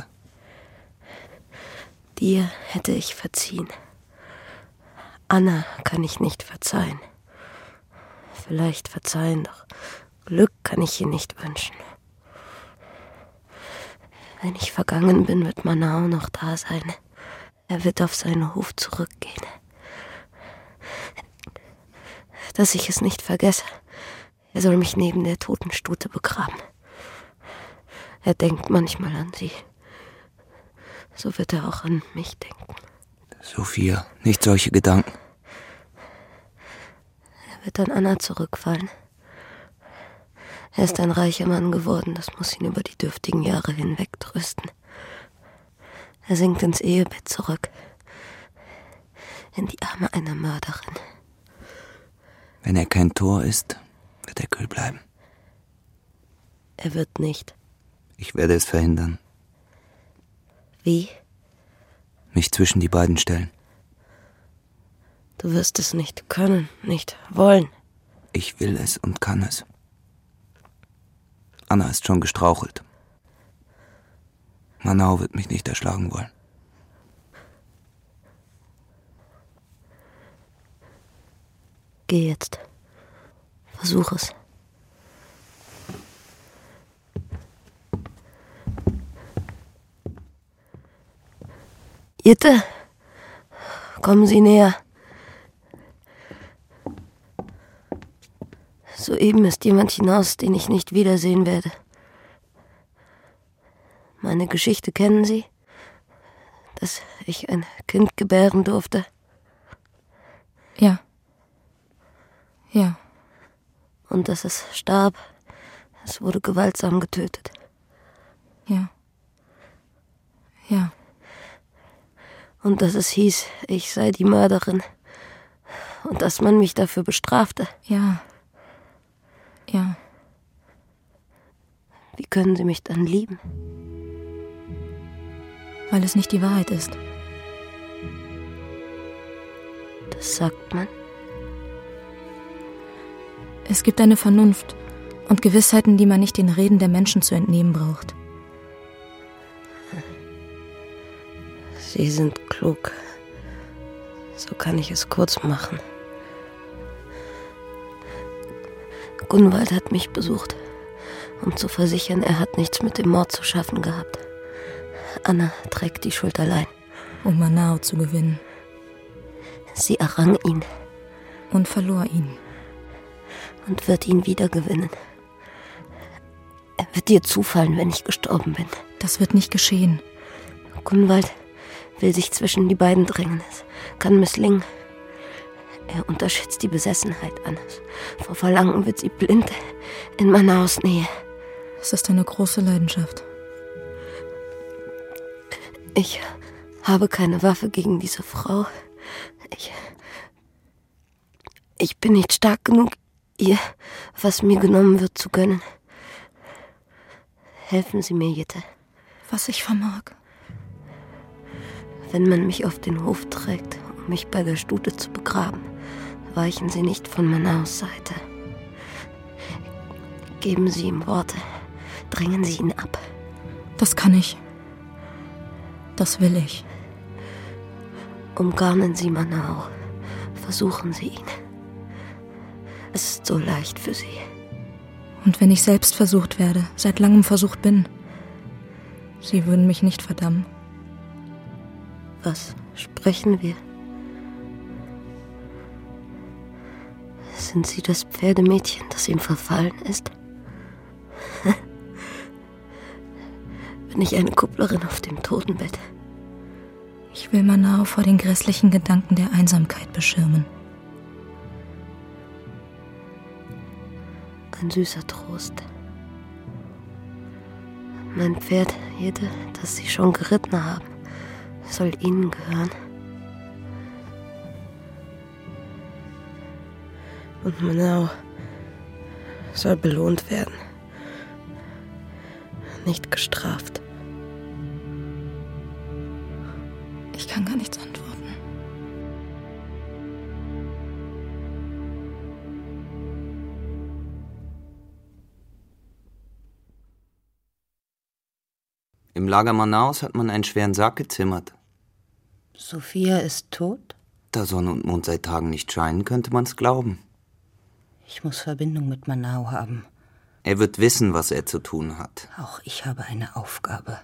Dir hätte ich verziehen. Anna kann ich nicht verzeihen. Vielleicht verzeihen, doch Glück kann ich ihr nicht wünschen. Wenn ich vergangen bin, wird Manau noch da sein. Er wird auf seinen Hof zurückgehen. Dass ich es nicht vergesse. Er soll mich neben der toten Stute begraben. Er denkt manchmal an sie. So wird er auch an mich denken. Sophia, nicht solche Gedanken. Er wird an Anna zurückfallen. Er ist ein reicher Mann geworden, das muss ihn über die dürftigen Jahre hinweg trösten. Er sinkt ins Ehebett zurück. In die Arme einer Mörderin. Wenn er kein Tor ist, wird er kühl bleiben. Er wird nicht. Ich werde es verhindern. Wie? Mich zwischen die beiden stellen. Du wirst es nicht können, nicht wollen. Ich will es und kann es. Anna ist schon gestrauchelt. Manau wird mich nicht erschlagen wollen. Geh jetzt. Versuch es. Itte, kommen Sie näher. Soeben ist jemand hinaus, den ich nicht wiedersehen werde. Meine Geschichte kennen Sie? Dass ich ein Kind gebären durfte? Ja. Ja. Und dass es starb. Es wurde gewaltsam getötet. Ja. Ja. Und dass es hieß, ich sei die Mörderin. Und dass man mich dafür bestrafte. Ja. Ja. Wie können Sie mich dann lieben? Weil es nicht die Wahrheit ist. Das sagt man. Es gibt eine Vernunft und Gewissheiten, die man nicht den Reden der Menschen zu entnehmen braucht. Sie sind klug. So kann ich es kurz machen. Gunwald hat mich besucht, um zu versichern, er hat nichts mit dem Mord zu schaffen gehabt. Anna trägt die Schuld allein. Um Manau zu gewinnen. Sie errang ihn. Und verlor ihn. Und wird ihn wieder gewinnen. Er wird dir zufallen, wenn ich gestorben bin. Das wird nicht geschehen. Gunwald will sich zwischen die beiden drängen. Es kann misslingen. Er unterschätzt die Besessenheit Annas. Vor Verlangen wird sie blind in Manaus Nähe. Es ist eine große Leidenschaft. Ich habe keine Waffe gegen diese Frau. Ich... Ich bin nicht stark genug, ihr, was mir genommen wird, zu gönnen. Helfen Sie mir, Jitte. Was ich vermag. Wenn man mich auf den Hof trägt, um mich bei der Stute zu begraben, weichen Sie nicht von Manaus Seite. Geben Sie ihm Worte. Drängen Sie ihn ab. Das kann ich. Das will ich. Umgarnen Sie Manau. Versuchen Sie ihn. Es ist so leicht für Sie. Und wenn ich selbst versucht werde, seit langem versucht bin, Sie würden mich nicht verdammen. Was sprechen wir? Sind Sie das Pferdemädchen, das ihm verfallen ist? Bin ich eine Kupplerin auf dem Totenbett? Ich will Manau vor den grässlichen Gedanken der Einsamkeit beschirmen. Ein süßer Trost. Mein Pferd, Jede, das Sie schon geritten haben, soll Ihnen gehören. Und Manau soll belohnt werden. nicht gestraft. Ich kann gar nichts antworten. Im Lager Manaus hat man einen schweren Sarg gezimmert. Sophia ist tot? Da Sonne und Mond seit Tagen nicht scheinen, könnte man's glauben. Ich muss Verbindung mit Manau haben. Er wird wissen, was er zu tun hat. Auch ich habe eine Aufgabe.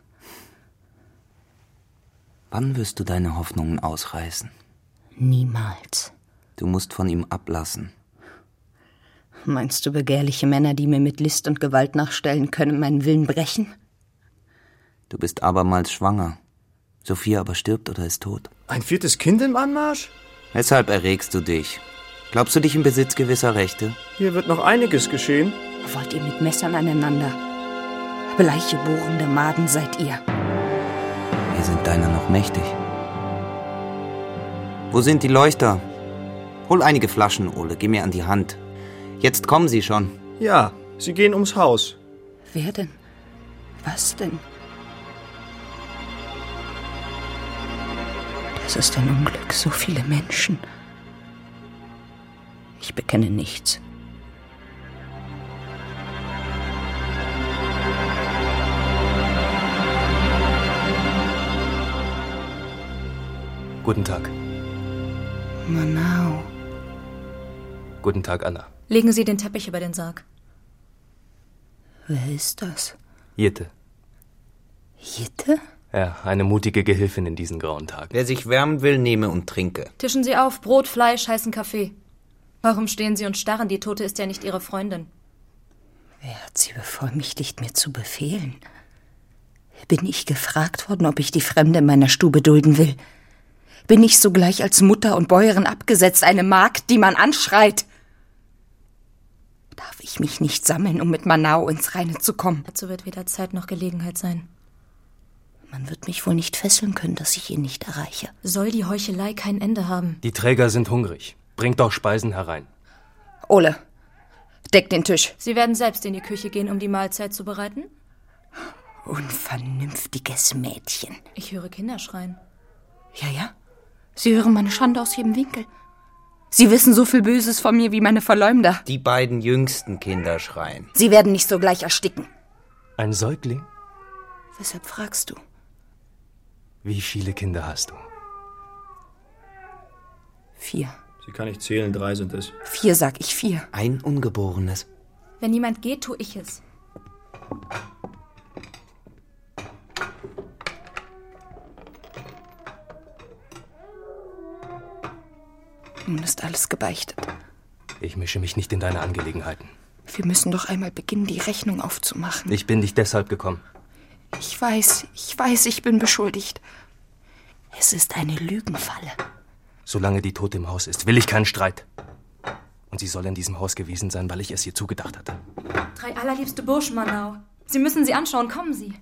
Wann wirst du deine Hoffnungen ausreißen? Niemals. Du musst von ihm ablassen. Meinst du, begehrliche Männer, die mir mit List und Gewalt nachstellen, können meinen Willen brechen? Du bist abermals schwanger. Sophia aber stirbt oder ist tot. Ein viertes Kind im Anmarsch? Weshalb erregst du dich? Glaubst du dich im Besitz gewisser Rechte? Hier wird noch einiges geschehen. Wollt ihr mit Messern aneinander? Bleiche, bohrende Maden seid ihr. Wir sind deiner noch mächtig. Wo sind die Leuchter? Hol einige Flaschen, Ole, geh mir an die Hand. Jetzt kommen sie schon. Ja, sie gehen ums Haus. Wer denn? Was denn? Das ist ein Unglück, so viele Menschen. Ich bekenne nichts. Guten Tag. Manau. Guten Tag, Anna. Legen Sie den Teppich über den Sarg. Wer ist das? Jitte. Jitte? Ja, eine mutige Gehilfin in diesen grauen Tagen. Wer sich wärmen will, nehme und trinke. Tischen Sie auf, Brot, Fleisch, heißen Kaffee. Warum stehen Sie und starren? Die Tote ist ja nicht Ihre Freundin. Wer hat Sie bevollmächtigt, mir zu befehlen? Bin ich gefragt worden, ob ich die Fremde in meiner Stube dulden will? Bin ich sogleich als Mutter und Bäuerin abgesetzt, eine Magd, die man anschreit? Darf ich mich nicht sammeln, um mit Manau ins Reine zu kommen? Dazu wird weder Zeit noch Gelegenheit sein. Man wird mich wohl nicht fesseln können, dass ich ihn nicht erreiche. Soll die Heuchelei kein Ende haben? Die Träger sind hungrig. Bringt doch Speisen herein. Ole, deck den Tisch. Sie werden selbst in die Küche gehen, um die Mahlzeit zu bereiten? Unvernünftiges Mädchen. Ich höre Kinder schreien. Ja, ja. Sie hören meine Schande aus jedem Winkel. Sie wissen so viel Böses von mir wie meine Verleumder. Die beiden jüngsten Kinder schreien. Sie werden nicht sogleich ersticken. Ein Säugling? Weshalb fragst du? Wie viele Kinder hast du? Vier. Sie kann nicht zählen, drei sind es. Vier, sag ich, vier. Ein Ungeborenes. Wenn niemand geht, tue ich es. Nun ist alles gebeichtet. Ich mische mich nicht in deine Angelegenheiten. Wir müssen doch einmal beginnen, die Rechnung aufzumachen. Ich bin nicht deshalb gekommen. Ich weiß, ich weiß, ich bin beschuldigt. Es ist eine Lügenfalle. Solange die Tote im Haus ist, will ich keinen Streit. Und sie soll in diesem Haus gewesen sein, weil ich es ihr zugedacht hatte. Drei allerliebste Burschen, Manau. Sie müssen sie anschauen, kommen Sie.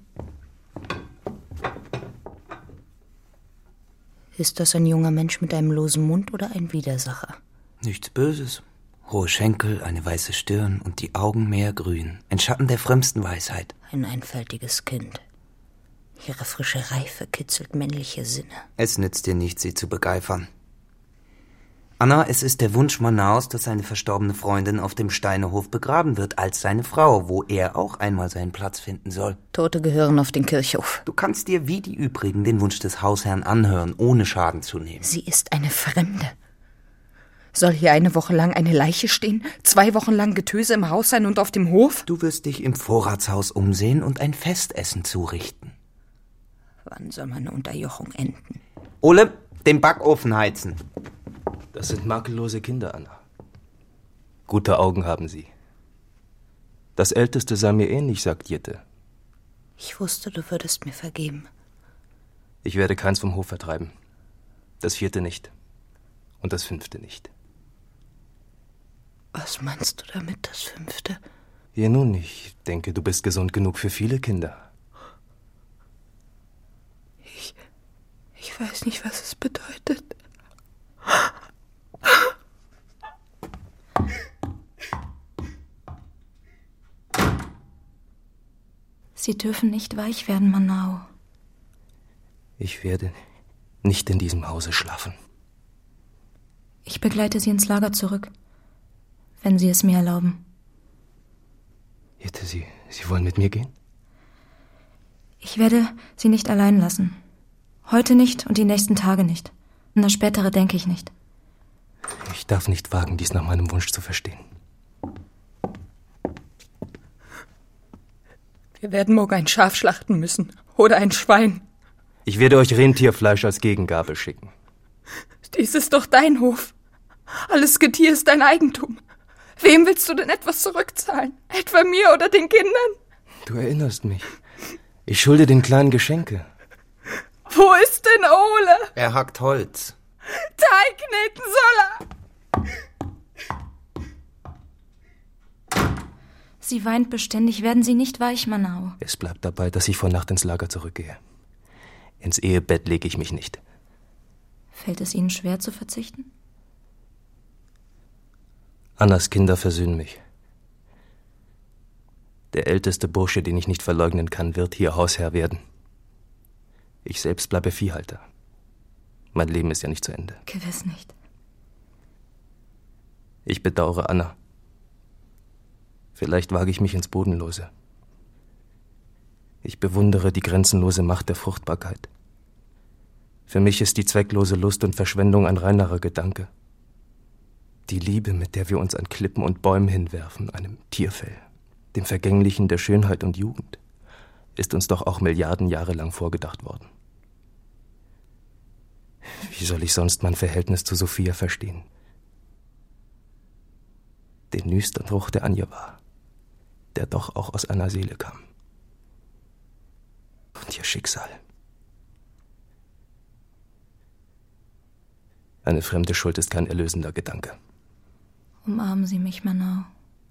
Ist das ein junger Mensch mit einem losen Mund oder ein Widersacher? Nichts Böses. Hohe Schenkel, eine weiße Stirn und die Augen meergrün. Ein Schatten der frömmsten Weisheit. Ein einfältiges Kind. Ihre frische Reife kitzelt männliche Sinne. Es nützt dir nichts, sie zu begeifern. Anna, es ist der Wunsch Manaus, dass seine verstorbene Freundin auf dem Steinehof begraben wird, als seine Frau, wo er auch einmal seinen Platz finden soll. Tote gehören auf den Kirchhof. Du kannst dir wie die übrigen den Wunsch des Hausherrn anhören, ohne Schaden zu nehmen. Sie ist eine Fremde. Soll hier eine Woche lang eine Leiche stehen, zwei Wochen lang Getöse im Haus sein und auf dem Hof? Du wirst dich im Vorratshaus umsehen und ein Festessen zurichten. Wann soll meine Unterjochung enden? Ole, den Backofen heizen. Das sind makellose Kinder, Anna. Gute Augen haben sie. Das Älteste sei mir ähnlich, sagt Jitte. Ich wusste, du würdest mir vergeben. Ich werde keins vom Hof vertreiben. Das vierte nicht. Und das fünfte nicht. Was meinst du damit, das fünfte? Ja nun, ich denke, du bist gesund genug für viele Kinder. Ich... ich weiß nicht, was es bedeutet. Sie dürfen nicht weich werden, Manau. Ich werde nicht in diesem Hause schlafen. Ich begleite Sie ins Lager zurück, wenn Sie es mir erlauben. Jette, Sie, Sie wollen mit mir gehen? Ich werde Sie nicht allein lassen. Heute nicht und die nächsten Tage nicht. An das Spätere denke ich nicht. Ich darf nicht wagen, dies nach meinem Wunsch zu verstehen. Wir werden morgen ein Schaf schlachten müssen. Oder ein Schwein. Ich werde euch Rentierfleisch als Gegengabe schicken. Dies ist doch dein Hof. Alles Getier ist dein Eigentum. Wem willst du denn etwas zurückzahlen? Etwa mir oder den Kindern? Du erinnerst mich. Ich schulde den Kleinen Geschenke. Wo ist denn Ole? Er hackt Holz. Teig kneten soll er. Sie weint beständig. Werden Sie nicht weich, Manau. Es bleibt dabei, dass ich vor Nacht ins Lager zurückgehe. Ins Ehebett lege ich mich nicht. Fällt es Ihnen schwer zu verzichten? Annas Kinder versöhnen mich. Der älteste Bursche, den ich nicht verleugnen kann, wird hier Hausherr werden. Ich selbst bleibe Viehhalter. Mein Leben ist ja nicht zu Ende. Gewiss nicht. Ich bedauere Anna. Vielleicht wage ich mich ins Bodenlose. Ich bewundere die grenzenlose Macht der Fruchtbarkeit. Für mich ist die zwecklose Lust und Verschwendung ein reinerer Gedanke. Die Liebe, mit der wir uns an Klippen und Bäumen hinwerfen, einem Tierfell, dem Vergänglichen der Schönheit und Jugend, ist uns doch auch Milliarden Jahre lang vorgedacht worden. Wie soll ich sonst mein Verhältnis zu Sophia verstehen? Den nüstern Ruch der Anja war, der doch auch aus einer Seele kam. Und ihr Schicksal. Eine fremde Schuld ist kein erlösender Gedanke. Umarmen Sie mich, Manau.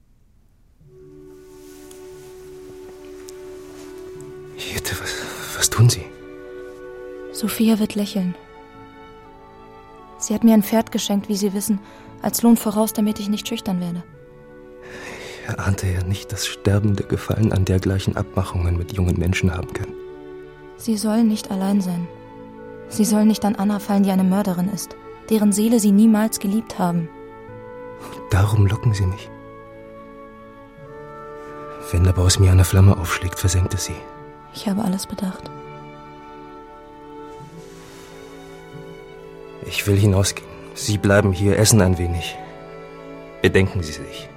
Jette, was, was tun Sie? Sophia wird lächeln. Sie hat mir ein Pferd geschenkt, wie Sie wissen, als Lohn voraus, damit ich nicht schüchtern werde. Ich erahnte ja nicht, dass sterbende Gefallen an dergleichen Abmachungen mit jungen Menschen haben können. Sie soll nicht allein sein. Sie soll nicht an Anna fallen, die eine Mörderin ist, deren Seele Sie niemals geliebt haben. Darum locken Sie mich. Wenn aber aus mir eine Flamme aufschlägt, versenkt es Sie. Ich habe alles bedacht. Ich will hinausgehen. Sie bleiben hier, essen ein wenig. Bedenken Sie sich.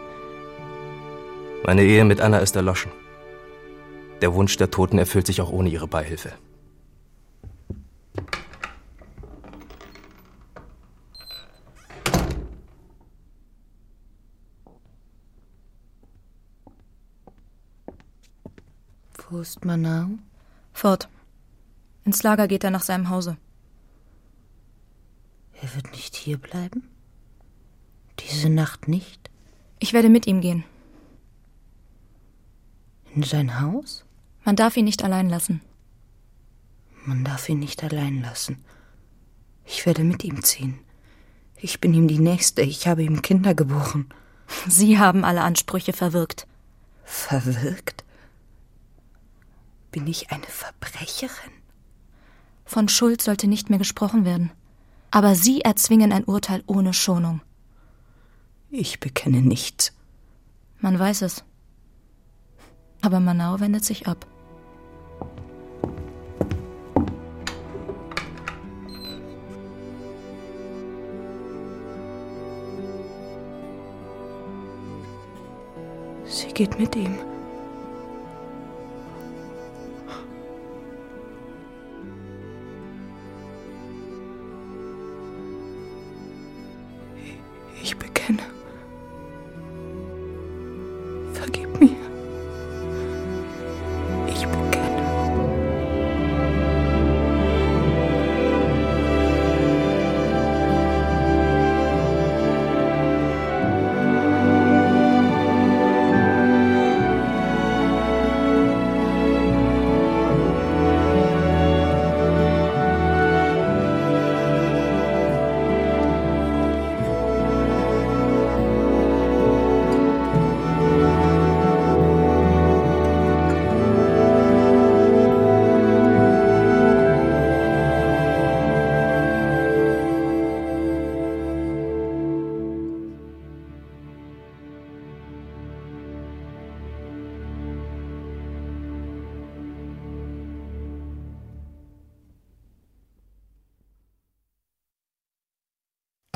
Meine Ehe mit Anna ist erloschen. Der Wunsch der Toten erfüllt sich auch ohne ihre Beihilfe. Wo ist Manau? Fort. Ins Lager geht er nach seinem Hause. Er wird nicht hier bleiben? Diese Nacht nicht? Ich werde mit ihm gehen. In sein Haus? Man darf ihn nicht allein lassen. Man darf ihn nicht allein lassen. Ich werde mit ihm ziehen. Ich bin ihm die Nächste. Ich habe ihm Kinder geboren. Sie haben alle Ansprüche verwirkt. Verwirkt? Bin ich eine Verbrecherin? Von Schuld sollte nicht mehr gesprochen werden. Aber Sie erzwingen ein Urteil ohne Schonung. Ich bekenne nichts. Man weiß es. Aber Manau wendet sich ab. Sie geht mit ihm. Ich bekenne. Vergib mir. Ich bekenne.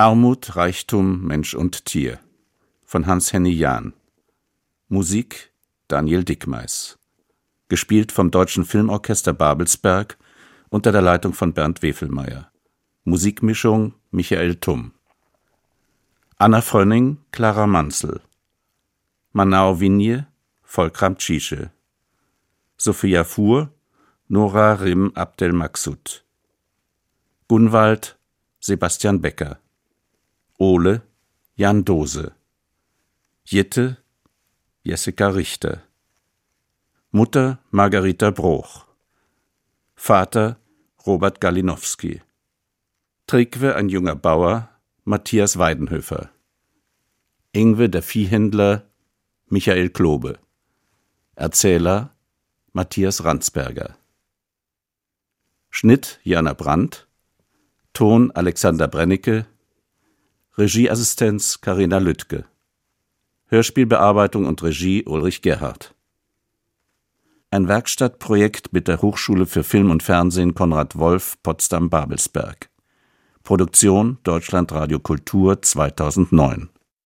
Armut, Reichtum, Mensch und Tier von Hans-Henny Jahn. Musik Daniel Dickmeis. Gespielt vom Deutschen Filmorchester Babelsberg unter der Leitung von Bernd Wefelmeier. Musikmischung Michael Tumm. Anna Frönning, Clara Manzel. Manao Vinje, Volkram Cische. Sophia Fuhr, Nora Rim Abdelmaksud. Gunwald, Sebastian Becker. Ole, Jan Dose. Jitte, Jessica Richter. Mutter, Margarita Broch. Vater, Robert Galinowski. Trigwe, ein junger Bauer, Matthias Weidenhöfer. Ingwe, der Viehhändler, Michael Klobe. Erzähler, Matthias Ransberger. Schnitt, Jana Brandt. Ton, Alexander Brennecke. Regieassistenz, Carina Lüttke. Hörspielbearbeitung und Regie, Ulrich Gerhardt. Ein Werkstattprojekt mit der Hochschule für Film und Fernsehen Konrad Wolf, Potsdam-Babelsberg. Produktion Deutschlandradio Kultur zweitausendneun.